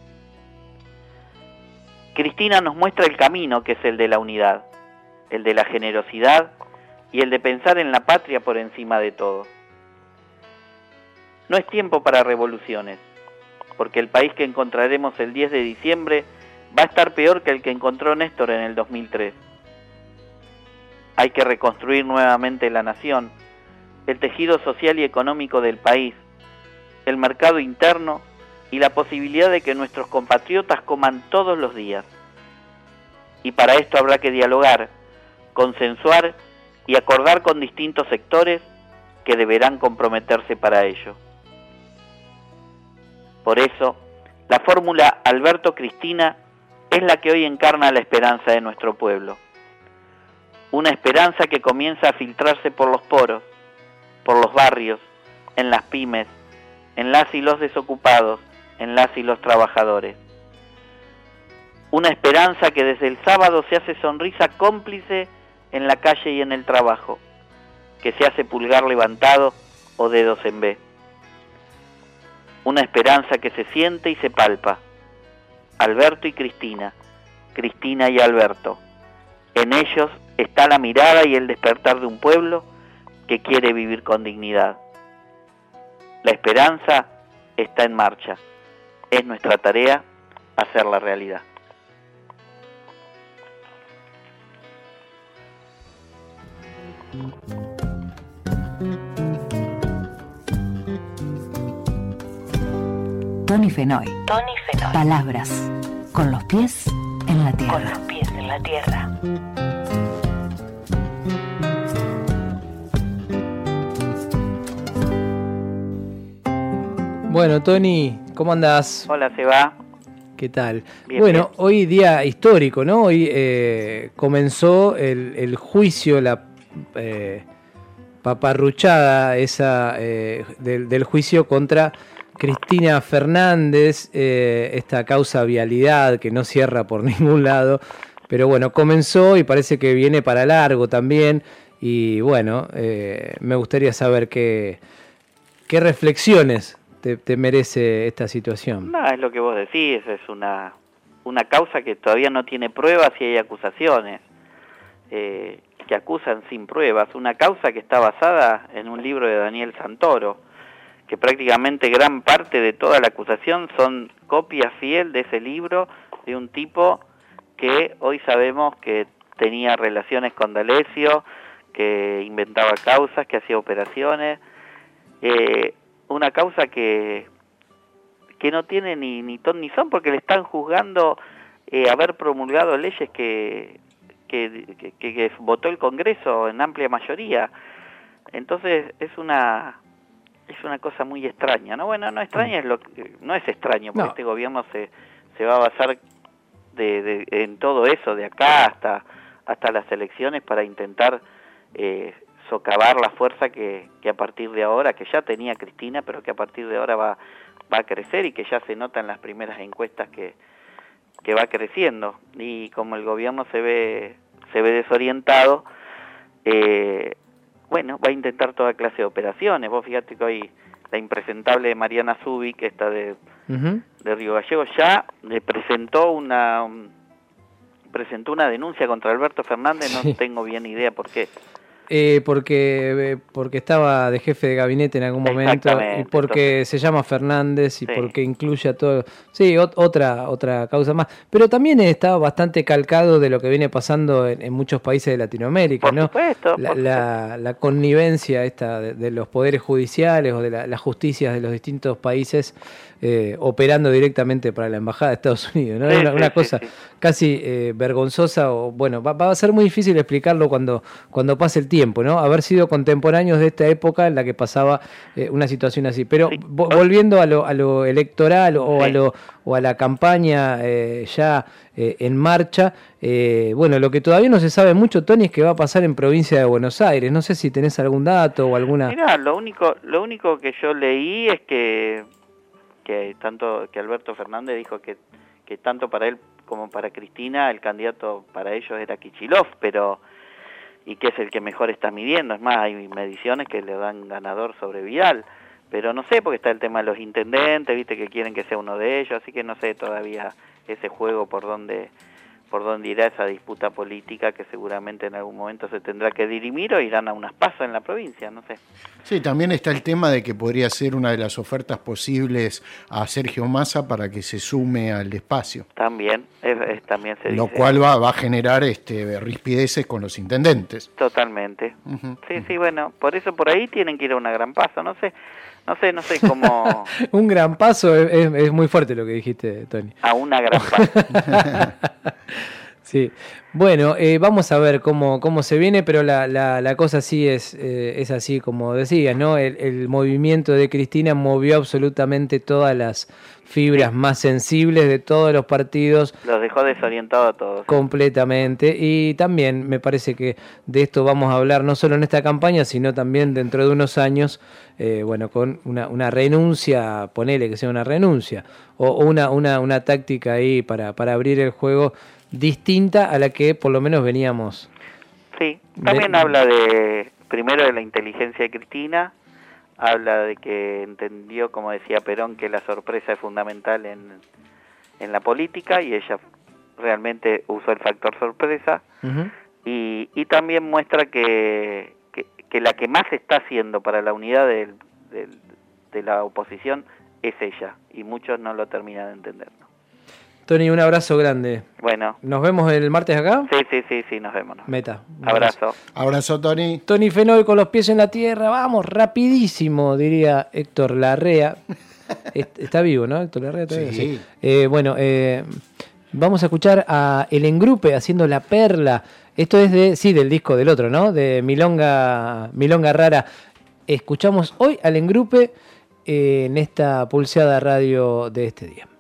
Speaker 20: Cristina nos muestra el camino que es el de la unidad, el de la generosidad y el de pensar en la patria por encima de todo. No es tiempo para revoluciones, porque el país que encontraremos el 10 de diciembre va a estar peor que el que encontró Néstor en el 2003. Hay que reconstruir nuevamente la nación, el tejido social y económico del país, el mercado interno y la posibilidad de que nuestros compatriotas coman todos los días. Y para esto habrá que dialogar, consensuar y acordar con distintos sectores que deberán comprometerse para ello. Por eso, la fórmula Alberto-Cristina es la que hoy encarna la esperanza de nuestro pueblo. Una esperanza que comienza a filtrarse por los poros, por los barrios, en las pymes, en las y los desocupados, en las y los trabajadores. Una esperanza que desde el sábado se hace sonrisa cómplice en la calle y en el trabajo, que se hace pulgar levantado o dedos en B. Una esperanza que se siente y se palpa. Alberto y Cristina, Cristina y Alberto. En ellos está la mirada y el despertar de un pueblo que quiere vivir con dignidad. La esperanza está en marcha. Es nuestra tarea hacerla realidad.
Speaker 11: Tony Fenoy. Palabras con los pies en la tierra.
Speaker 12: Bueno, Tony, ¿cómo andás?
Speaker 20: Hola, Seba.
Speaker 12: ¿Qué tal?
Speaker 20: Bien,
Speaker 12: bueno,
Speaker 20: bien.
Speaker 12: Hoy día histórico, ¿no? Hoy comenzó el juicio, la paparruchada esa del juicio contra Cristina Fernández, esta causa vialidad que no cierra por ningún lado, pero bueno, comenzó y parece que viene para largo también, y bueno, me gustaría saber qué reflexiones te merece esta situación.
Speaker 20: No, es lo que vos decís, es una causa que todavía no tiene pruebas y hay acusaciones que acusan sin pruebas, una causa que está basada en un libro de Daniel Santoro, prácticamente gran parte de toda la acusación son copia fiel de ese libro de un tipo que hoy sabemos que tenía relaciones con D'Alessio, que inventaba causas, que hacía operaciones, una causa que no tiene ni ton ni son, porque le están juzgando haber promulgado leyes que votó el Congreso en amplia mayoría. Entonces es una cosa muy extraña, ¿no? Bueno, no extraña, no es extraño, porque este gobierno se va a basar en todo eso, de acá hasta las elecciones, para intentar socavar la fuerza que a partir de ahora, que ya tenía Cristina, pero que a partir de ahora va a crecer, y que ya se nota en las primeras encuestas que va creciendo. Y como el gobierno se ve desorientado, bueno, va a intentar toda clase de operaciones. Vos fíjate que hoy la impresentable Mariana Zubi, que está de Río Gallegos, ya le presentó una denuncia contra Alberto Fernández. No tengo bien idea por qué.
Speaker 12: Porque estaba de jefe de gabinete en algún momento, y porque se llama Fernández, y porque incluye a todo. Sí, otra causa más. Pero también está bastante calcado de lo que viene pasando en muchos países de Latinoamérica,
Speaker 20: por supuesto.
Speaker 12: La connivencia esta de los poderes judiciales o de las justicias de los distintos países operando directamente para la embajada de Estados Unidos, ¿no? Es una cosa casi vergonzosa, o bueno, va a ser muy difícil explicarlo cuando pase el tiempo, ¿no? Haber sido contemporáneos de esta época en la que pasaba una situación así. Pero volviendo a lo electoral o a la campaña ya en marcha, bueno, lo que todavía no se sabe mucho, Tony, es qué va a pasar en provincia de Buenos Aires. No sé si tenés algún dato o alguna...
Speaker 20: Mirá, lo único que yo leí es que Alberto Fernández dijo que tanto para él como para Cristina el candidato para ellos era Kicillof, y que es el que mejor está midiendo. Es más, hay mediciones que le dan ganador sobre Vidal, pero no sé, porque está el tema de los intendentes, viste, que quieren que sea uno de ellos, así que no sé todavía ese juego por dónde irá esa disputa política, que seguramente en algún momento se tendrá que dirimir, o irán a unas pasos en la provincia, no sé.
Speaker 13: Sí, también está el tema de que podría ser una de las ofertas posibles a Sergio Massa para que se sume al espacio.
Speaker 20: También, también se dice.
Speaker 13: Lo cual va a generar rispideces con los intendentes.
Speaker 20: Totalmente. Sí, bueno, por ahí tienen que ir a una gran paso, no sé cómo...
Speaker 12: Un gran paso es muy fuerte lo que dijiste, Tony.
Speaker 20: A una gran paso.
Speaker 12: Sí. Bueno, vamos a ver cómo se viene, pero la cosa sí es así como decías, ¿no? El movimiento de Cristina movió absolutamente todas las fibras más sensibles de todos los partidos.
Speaker 20: Los dejó desorientados a todos.
Speaker 12: Completamente. Y también me parece que de esto vamos a hablar no solo en esta campaña, sino también dentro de unos años, bueno, con una renuncia, ponele que sea una renuncia, o una táctica ahí para abrir el juego distinta a la que por lo menos veníamos.
Speaker 20: Sí, también habla primero de la inteligencia de Cristina, habla de que entendió, como decía Perón, que la sorpresa es fundamental en la política, y ella realmente usó el factor sorpresa. Y también muestra que la que más está haciendo para la unidad de la oposición es ella, y muchos no lo terminan de entender, ¿no?
Speaker 12: Tony, un abrazo grande.
Speaker 20: Bueno.
Speaker 12: ¿Nos vemos el martes acá?
Speaker 20: Sí, nos vemos.
Speaker 12: Meta.
Speaker 20: Abrazo.
Speaker 13: Abrazo, Tony.
Speaker 12: Tony Fenol con los pies en la tierra. Vamos, rapidísimo, diría Héctor Larrea. Está vivo, ¿no? Héctor Larrea todavía.
Speaker 13: Sí.
Speaker 12: Bueno, vamos a escuchar a El Engrupe haciendo La Perla. Esto es del disco del otro, ¿no? De Milonga Rara. Escuchamos hoy al Engrupe en esta pulseada radio de este día.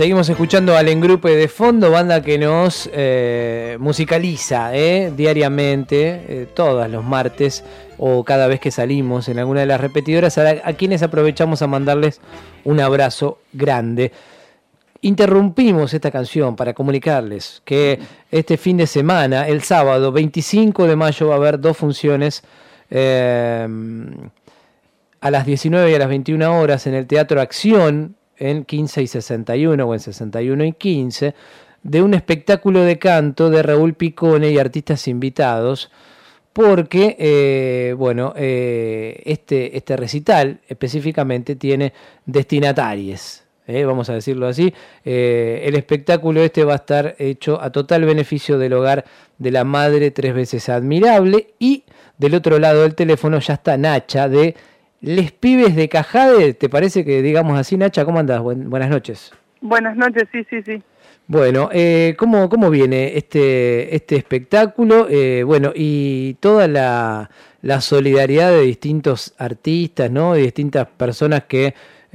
Speaker 12: Seguimos escuchando al Engrupe de fondo, banda que nos musicaliza diariamente, todos los martes o cada vez que salimos en alguna de las repetidoras, a quienes aprovechamos a mandarles un abrazo grande. Interrumpimos esta canción para comunicarles que este fin de semana, el sábado 25 de mayo, va a haber 2 funciones a las 19 y a las 21 horas en el Teatro Acción, en 15 y 61 o en 61 y 15, de un espectáculo de canto de Raúl Picone y artistas invitados, porque este recital específicamente tiene destinatarias, vamos a decirlo así. El espectáculo va a estar hecho a total beneficio del hogar de la Madre 3 veces Admirable, y del otro lado del teléfono ya está Nacha de Les Pibes de Cajade. ¿Te parece que digamos así, Nacha? ¿Cómo andás? Buenas noches.
Speaker 21: Buenas noches, sí.
Speaker 12: Bueno, ¿cómo viene este espectáculo? Y toda la solidaridad de distintos artistas, ¿no? De distintas personas que,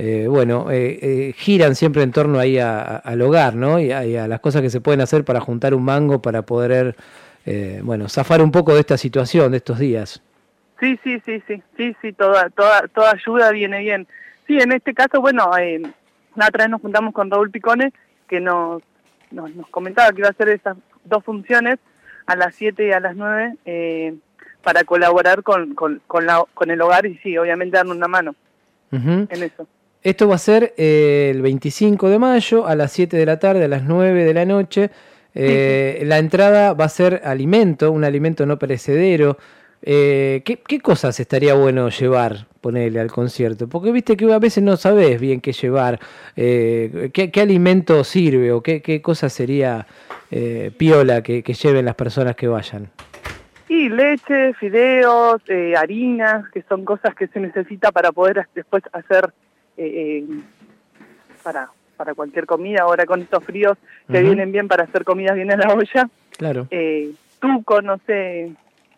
Speaker 12: giran siempre en torno ahí al hogar, ¿no? Y a las cosas que se pueden hacer para juntar un mango, para poder, zafar un poco de esta situación, de estos días.
Speaker 21: Sí, toda ayuda viene bien. Sí, en este caso, la otra vez nos juntamos con Raúl Picone, que nos comentaba que iba a hacer esas 2 funciones a las 7 y a las 9 para colaborar con el hogar y sí, obviamente darnos una mano en eso.
Speaker 12: Esto va a ser el 25 de mayo a las 7 de la tarde, a las 9 de la noche. La entrada va a ser un alimento no perecedero. ¿Qué cosas estaría bueno llevar, ponerle al concierto? Porque viste que a veces no sabés bien qué llevar, qué alimento sirve o qué cosa sería piola que lleven las personas que vayan.
Speaker 21: Y leche, fideos, harina, que son cosas que se necesita para poder después hacer para cualquier comida. Ahora con estos fríos que vienen bien para hacer comidas bien en la olla.
Speaker 12: Claro.
Speaker 21: Tuco, no sé,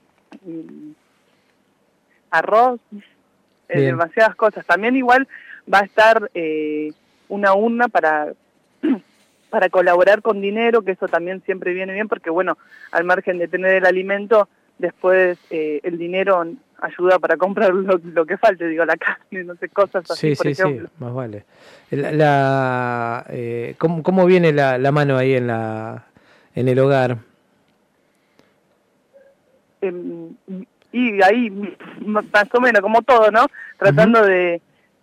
Speaker 21: arroz, demasiadas cosas. También igual va a estar una urna para colaborar con dinero, que eso también siempre viene bien, porque al margen de tener el alimento, después el dinero ayuda para comprar lo que falte, la carne, no sé, cosas así, por ejemplo. Sí,
Speaker 12: más vale. ¿Cómo viene la mano ahí en el hogar?
Speaker 21: Y ahí más o menos como todo, ¿no? Tratando de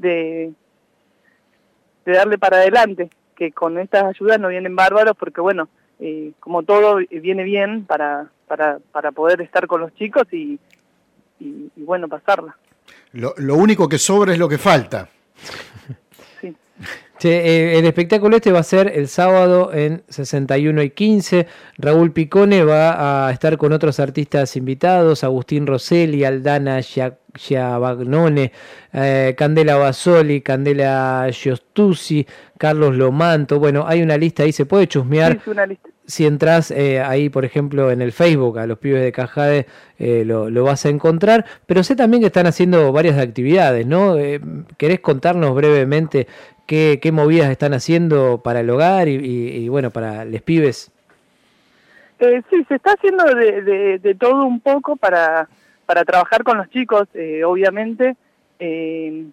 Speaker 21: darle para adelante, que con estas ayudas no vienen bárbaros, porque como todo viene bien para poder estar con los chicos y pasarla.
Speaker 13: Lo único que sobra es lo que falta.
Speaker 21: Sí.
Speaker 12: El espectáculo va a ser el sábado en 61 y 15. Raúl Picone va a estar con otros artistas invitados: Agustín Rosselli, Aldana Giavagnone, Candela Basoli, Candela Giostuzzi, Carlos Lomanto. Hay una lista ahí, se puede chusmear.
Speaker 21: Sí, una lista.
Speaker 12: Si entras ahí, por ejemplo, en el Facebook, a Los Pibes de Cajade, lo vas a encontrar. Pero sé también que están haciendo varias actividades, ¿no? ¿Querés contarnos brevemente qué movidas están haciendo para el hogar y para los pibes?
Speaker 21: Sí, se está haciendo de todo un poco para trabajar con los chicos, obviamente. Se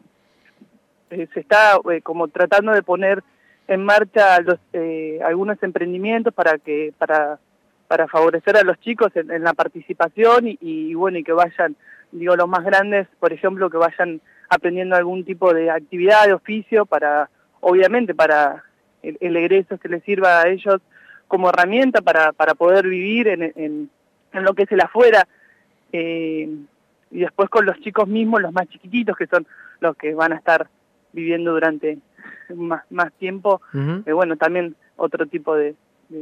Speaker 21: está como tratando de poner en marcha algunos emprendimientos para favorecer a los chicos en la participación y que vayan, los más grandes, por ejemplo, que vayan aprendiendo algún tipo de actividad, de oficio, obviamente para el egreso que les sirva a ellos como herramienta para poder vivir en lo que es el afuera, y después con los chicos mismos, los más chiquititos, que son los que van a estar viviendo durante más tiempo, también otro tipo de...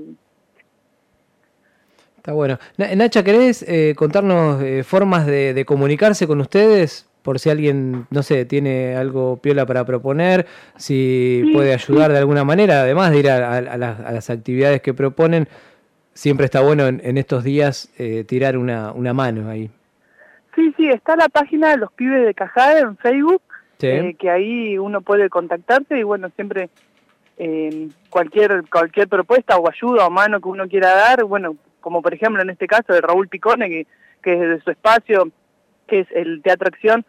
Speaker 12: Está bueno. Nacha, ¿querés contarnos formas de comunicarse con ustedes? Por si alguien, no sé, tiene algo piola para proponer, si puede ayudar de alguna manera, además de ir a las actividades que proponen, siempre está bueno en estos días tirar una mano ahí.
Speaker 21: Sí, está la página de Los Pibes de Cajade en Facebook,
Speaker 12: sí.
Speaker 21: Que ahí uno puede contactarse y siempre cualquier propuesta o ayuda o mano que uno quiera dar, bueno, como por ejemplo en este caso de Raúl Picone, que es de su espacio, que es el Teatro Acción,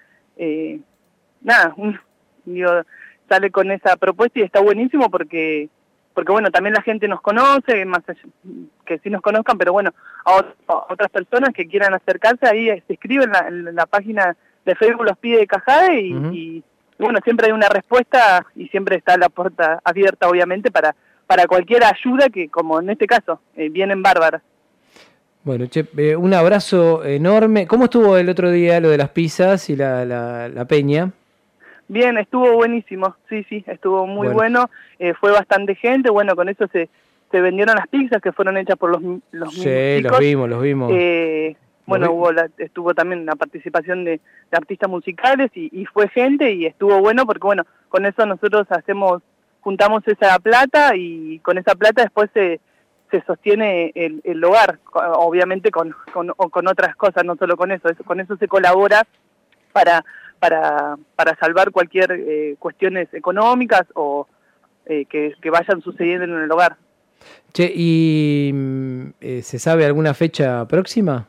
Speaker 21: sale con esa propuesta y está buenísimo porque bueno, también la gente nos conoce, más allá, que sí nos conozcan, pero bueno, a otras personas que quieran acercarse, ahí se escriben en la página de Facebook Los Pibes de Cajade y bueno, siempre hay una respuesta y siempre está la puerta abierta, obviamente, para cualquier ayuda que, como en este caso, vienen bárbaras.
Speaker 12: Bueno, un abrazo enorme. ¿Cómo estuvo el otro día lo de las pizzas y la peña?
Speaker 21: Bien, estuvo buenísimo, sí, estuvo muy bueno. Fue bastante gente, bueno, con eso se vendieron las pizzas que fueron hechas por los mismos chicos.
Speaker 12: Sí, los vimos.
Speaker 21: Bueno, estuvo también la participación de artistas musicales y fue gente y estuvo bueno porque, bueno, con eso nosotros juntamos esa plata y con esa plata después se sostiene el hogar, obviamente con otras cosas, no solo con eso se colabora para salvar cualquier cuestiones económicas o que vayan sucediendo en el hogar.
Speaker 12: ¿Y se sabe alguna fecha próxima?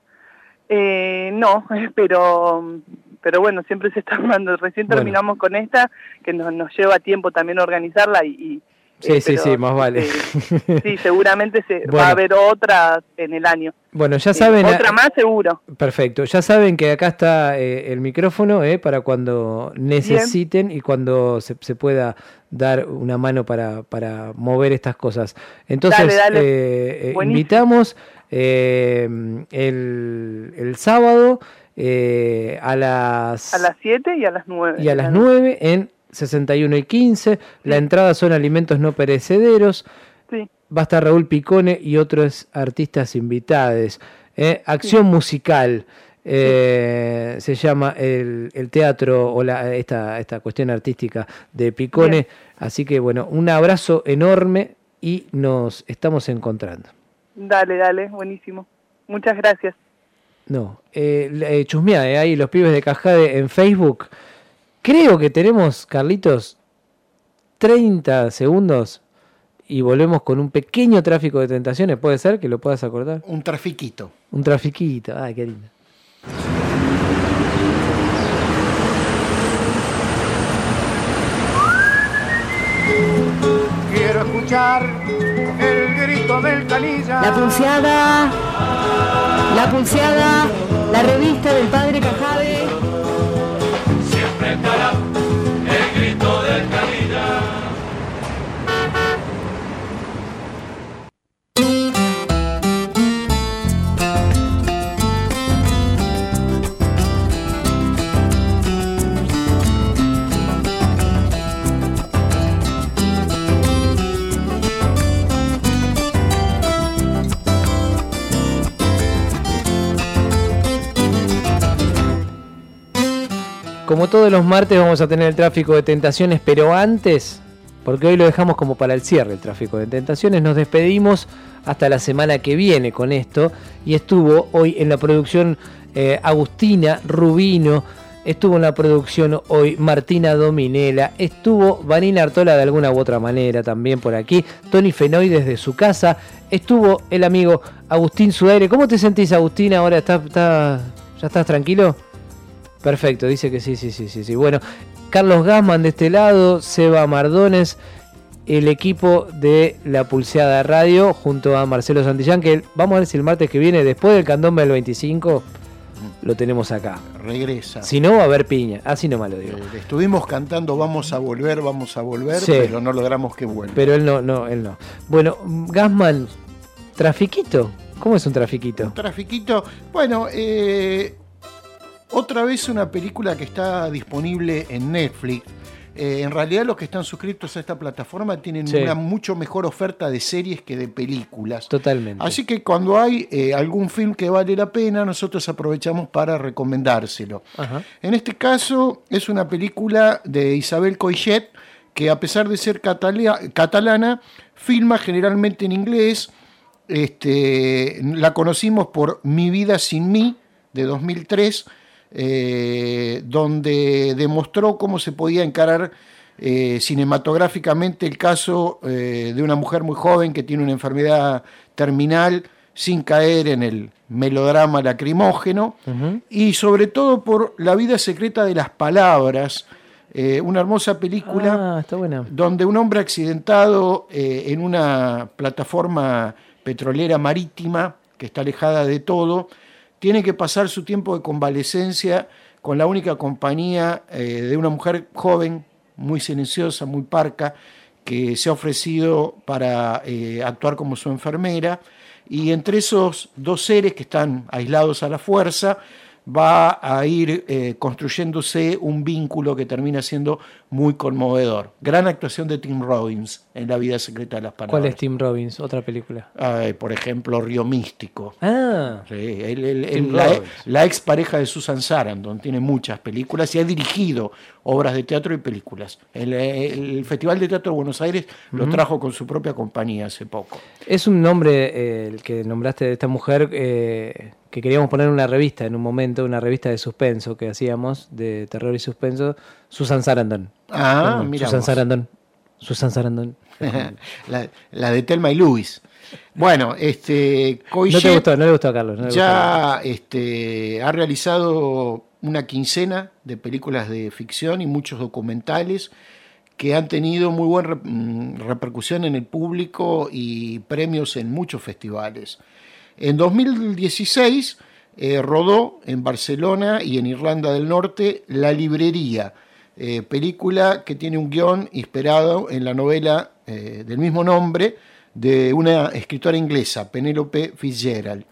Speaker 21: No, pero bueno, siempre se está armando. Recién terminamos con esta, que nos lleva tiempo también organizarla y
Speaker 12: sí, más vale.
Speaker 21: Sí, seguramente va a haber otra en el año.
Speaker 12: Bueno, ya saben...
Speaker 21: Otra más seguro.
Speaker 12: Perfecto, ya saben que acá está el micrófono para cuando necesiten. Bien. Y cuando se pueda dar una mano para mover estas cosas. Entonces, dale. Invitamos el sábado a las
Speaker 21: 7 y a las 9.
Speaker 12: Y a las 9 en 61 y 15, la entrada son alimentos no perecederos, va a estar Raúl Picone y otros artistas invitados, acción musical, se llama el teatro o esta cuestión artística de Picone, así que bueno, un abrazo enorme y nos estamos encontrando.
Speaker 21: Dale, buenísimo, muchas gracias.
Speaker 12: Chusmeá, ahí Los Pibes de Cajade en Facebook. Creo que tenemos, Carlitos, 30 segundos y volvemos con un pequeño tráfico de tentaciones. ¿Puede ser que lo puedas acordar?
Speaker 13: Un trafiquito.
Speaker 12: Ay, qué lindo.
Speaker 19: Quiero escuchar el grito del canilla.
Speaker 11: La Pulseada, la revista del Padre Cajade.
Speaker 19: Siempre estará el grito del canilla.
Speaker 12: Como todos los martes vamos a tener el tráfico de tentaciones, pero antes, porque hoy lo dejamos como para el cierre el tráfico de tentaciones, nos despedimos hasta la semana que viene con esto, y estuvo hoy en la producción Agustina Rubino, estuvo en la producción hoy Martina Dominela, estuvo Vanina Artola de alguna u otra manera también por aquí, Tony Fenoy desde su casa, estuvo el amigo Agustín Sudaire. ¿Cómo te sentís, Agustín? ¿Ahora ya estás tranquilo? Perfecto, dice que sí. Bueno, Carlos Gassman de este lado, Seba Mardones, el equipo de La Pulseada Radio, junto a Marcelo Santillán, que vamos a ver si el martes que viene, después del candombe del 25, lo tenemos acá.
Speaker 13: Regresa.
Speaker 12: Si no, va a haber piña, así nomás lo digo.
Speaker 13: Estuvimos cantando Vamos a volver, sí, pero no logramos que vuelva.
Speaker 12: Pero él no. Bueno, Gassman, ¿trafiquito? ¿Cómo es un trafiquito?
Speaker 13: Un trafiquito, bueno, otra vez una película que está disponible en Netflix. En realidad los que están suscritos a esta plataforma tienen una mucho mejor oferta de series que de películas.
Speaker 12: Totalmente.
Speaker 13: Así que cuando hay algún film que vale la pena, nosotros aprovechamos para recomendárselo. Ajá. En este caso es una película de Isabel Coixet, que a pesar de ser catalana, filma generalmente en inglés. La conocimos por Mi vida sin mí, de 2003, donde demostró cómo se podía encarar cinematográficamente el caso de una mujer muy joven que tiene una enfermedad terminal sin caer en el melodrama lacrimógeno, y sobre todo por La vida secreta de las palabras, una hermosa película
Speaker 12: está buena,
Speaker 13: donde un hombre accidentado en una plataforma petrolera marítima que está alejada de todo, tiene que pasar su tiempo de convalecencia con la única compañía de una mujer joven, muy silenciosa, muy parca, que se ha ofrecido para actuar como su enfermera, y entre esos dos seres que están aislados a la fuerza va a ir construyéndose un vínculo que termina siendo muy conmovedor. Gran actuación de Tim Robbins en La vida secreta de las palabras.
Speaker 12: ¿Cuál es Tim Robbins? Otra película.
Speaker 13: Por ejemplo, Río Místico.
Speaker 12: Sí,
Speaker 13: la ex pareja de Susan Sarandon. Tiene muchas películas y ha dirigido obras de teatro y películas. El Festival de Teatro de Buenos Aires lo trajo con su propia compañía hace poco.
Speaker 12: Es un nombre, el que nombraste de esta mujer, que queríamos poner en una revista en un momento, una revista de suspenso que hacíamos, de terror y suspenso, Susan Sarandon.
Speaker 13: Mira
Speaker 12: Susan Sarandon.
Speaker 13: la de Thelma y Louise. Bueno,
Speaker 12: Coixet no le gustó a Carlos.
Speaker 13: Ya ha realizado una quincena de películas de ficción y muchos documentales que han tenido muy buena repercusión en el público y premios en muchos festivales. En 2016 rodó en Barcelona y en Irlanda del Norte La librería, película que tiene un guión inspirado en la novela del mismo nombre de una escritora inglesa, Penelope Fitzgerald.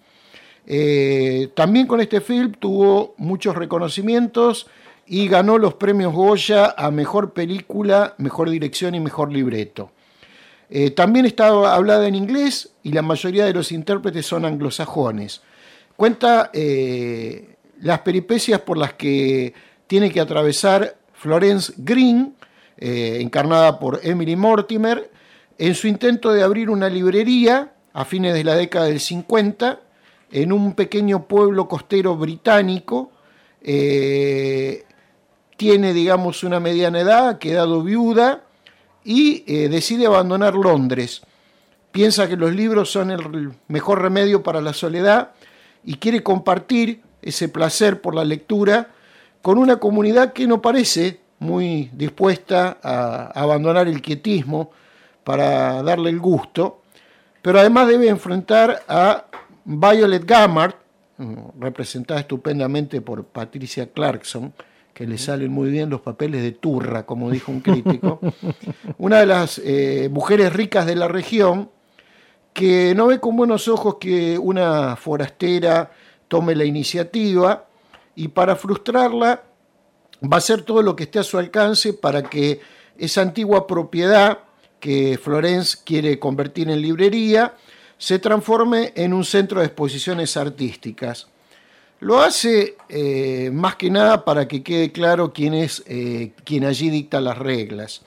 Speaker 13: También con este film tuvo muchos reconocimientos y ganó los premios Goya a Mejor Película, Mejor Dirección y Mejor Libreto. También está hablada en inglés y la mayoría de los intérpretes son anglosajones. Cuenta las peripecias por las que tiene que atravesar Florence Green, encarnada por Emily Mortimer, en su intento de abrir una librería a fines de la década del 50 en un pequeño pueblo costero británico. Tiene, digamos, una mediana edad, ha quedado viuda y decide abandonar Londres. Piensa que los libros son el mejor remedio para la soledad y quiere compartir ese placer por la lectura con una comunidad que no parece muy dispuesta a abandonar el quietismo para darle el gusto, pero además debe enfrentar a Violet Gammard, representada estupendamente por Patricia Clarkson, que le salen muy bien los papeles de turra, como dijo un crítico, una de las mujeres ricas de la región, que no ve con buenos ojos que una forastera tome la iniciativa, y para frustrarla va a hacer todo lo que esté a su alcance para que esa antigua propiedad que Florence quiere convertir en librería se transforme en un centro de exposiciones artísticas. Lo hace más que nada para que quede claro quién es quien allí dicta las reglas.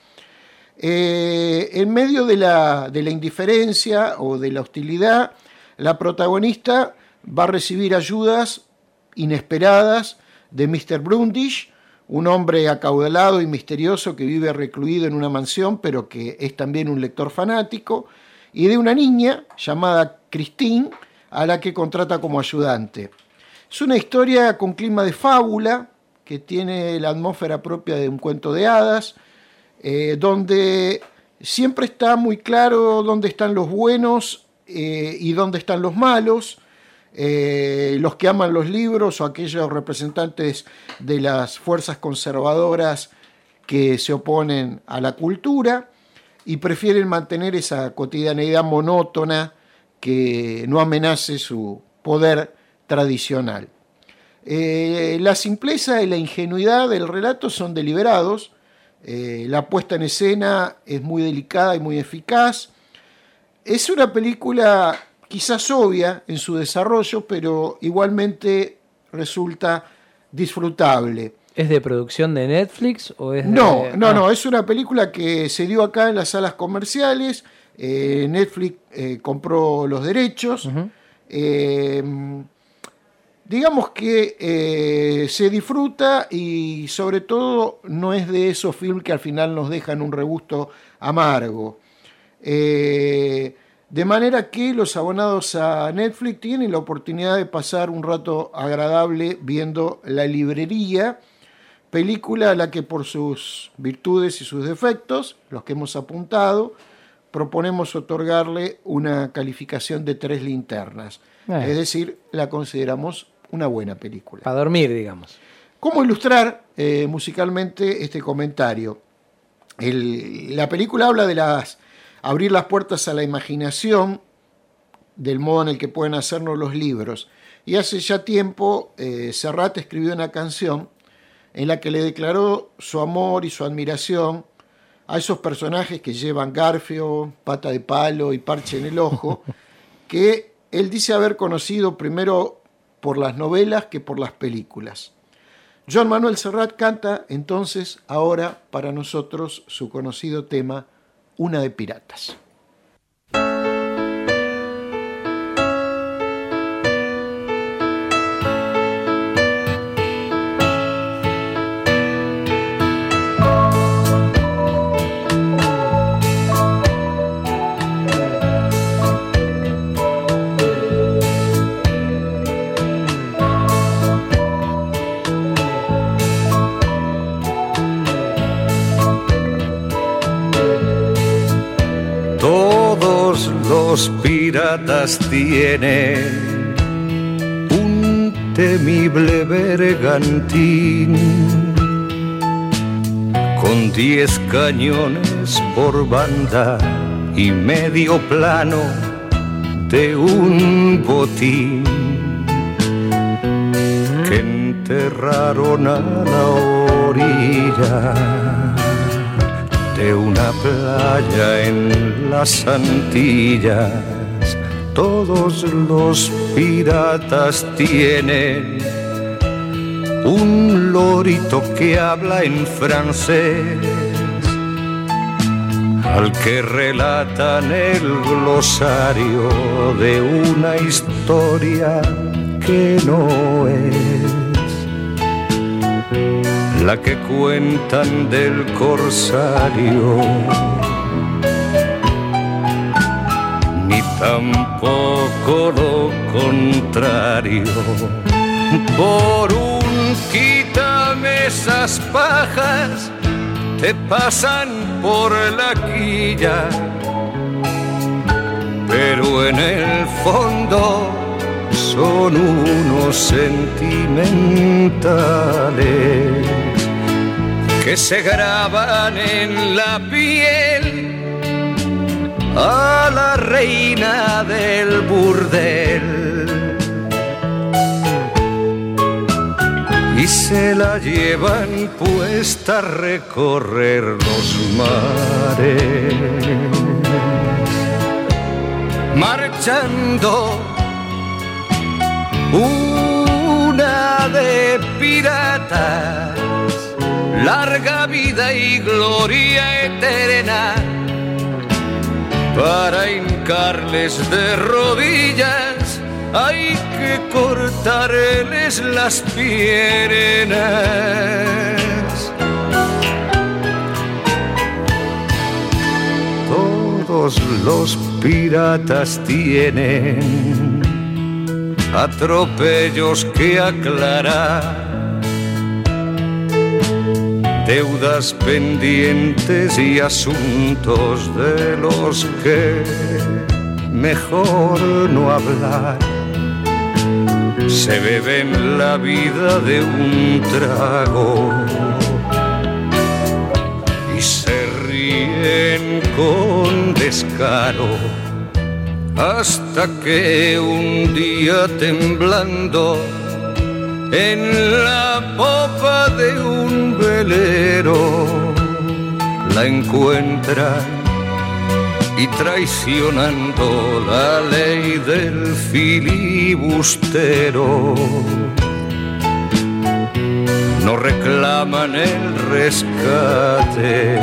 Speaker 13: En medio de la indiferencia o de la hostilidad, la protagonista va a recibir ayudas inesperadas de Mr. Brundish, un hombre acaudalado y misterioso que vive recluido en una mansión, pero que es también un lector fanático, y de una niña llamada Christine, a la que contrata como ayudante. Es una historia con clima de fábula, que tiene la atmósfera propia de un cuento de hadas, donde siempre está muy claro dónde están los buenos y dónde están los malos, los que aman los libros o aquellos representantes de las fuerzas conservadoras que se oponen a la cultura y prefieren mantener esa cotidianeidad monótona que no amenace su poder tradicional. La simpleza y la ingenuidad del relato son deliberados, la puesta en escena es muy delicada y muy eficaz. Es una película quizás obvia en su desarrollo, pero igualmente resulta disfrutable.
Speaker 12: ¿Es de producción de Netflix o es
Speaker 13: No, es una película que se dio acá en las salas comerciales. Netflix compró los derechos. digamos que se disfruta y sobre todo no es de esos films que al final nos dejan un regusto amargo. De manera que los abonados a Netflix tienen la oportunidad de pasar un rato agradable viendo La Librería, película a la que por sus virtudes y sus defectos, los que hemos apuntado, proponemos otorgarle una calificación de 3 linternas. Es decir, la consideramos una buena película.
Speaker 12: Para dormir, digamos.
Speaker 13: ¿Cómo ilustrar musicalmente este comentario? La película habla de abrir las puertas a la imaginación, del modo en el que pueden hacernos los libros. Y hace ya tiempo Serrat escribió una canción en la que le declaró su amor y su admiración a esos personajes que llevan garfio, pata de palo y parche en el ojo, que él dice haber conocido primero por las novelas que por las películas. Joan Manuel Serrat canta entonces ahora para nosotros su conocido tema Una de Piratas.
Speaker 1: Los piratas tienen un temible bergantín con 10 cañones por banda y medio plano de un botín que enterraron a la orilla de una playa en las Antillas. Todos los piratas tienen un lorito que habla en francés, al que relatan el glosario de una historia que no es la que cuentan del corsario, ni tampoco lo contrario. Por un quítame esas pajas te pasan por la quilla, pero en el fondo son unos sentimentales que se graban en la piel a la reina del burdel y se la llevan puesta a recorrer los mares, marchando una de piratas, larga vida y gloria eterna, para hincarles de rodillas hay que cortarles las piernas. Todos los piratas tienen atropellos que aclarar, deudas pendientes y asuntos de los que mejor no hablar. Se beben la vida de un trago y se ríen con descaro, hasta que un día temblando en la popa de un velero la encuentran, y traicionando la ley del filibustero no reclaman el rescate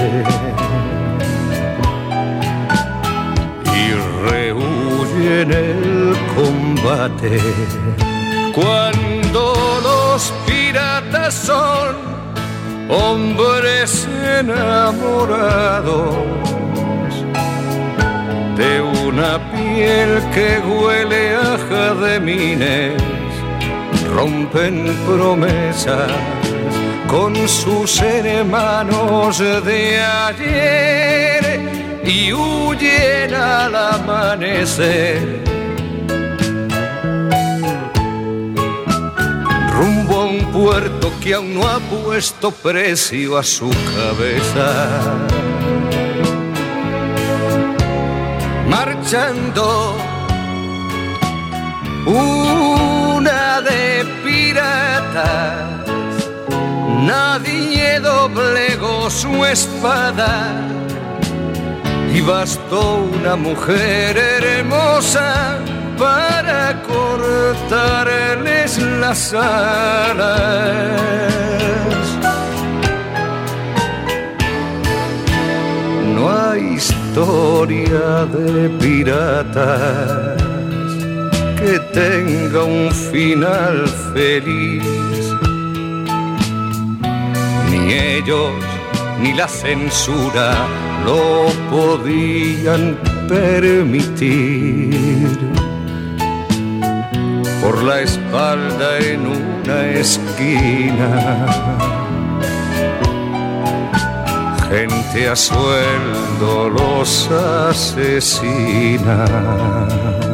Speaker 1: y rehuyen el combate. Cuando los piratas son hombres enamorados de una piel que huele a jazmines, rompen promesas con sus hermanos de ayer y huyen al amanecer, rumbo a un puerto que aún no ha puesto precio a su cabeza. Marchando una de piratas, nadie doblegó su espada y bastó una mujer hermosa para cortarles las alas. No hay historia de piratas que tenga un final feliz. Ni ellos ni la censura lo podían permitir. Por la espalda en una esquina, gente a sueldo los asesina.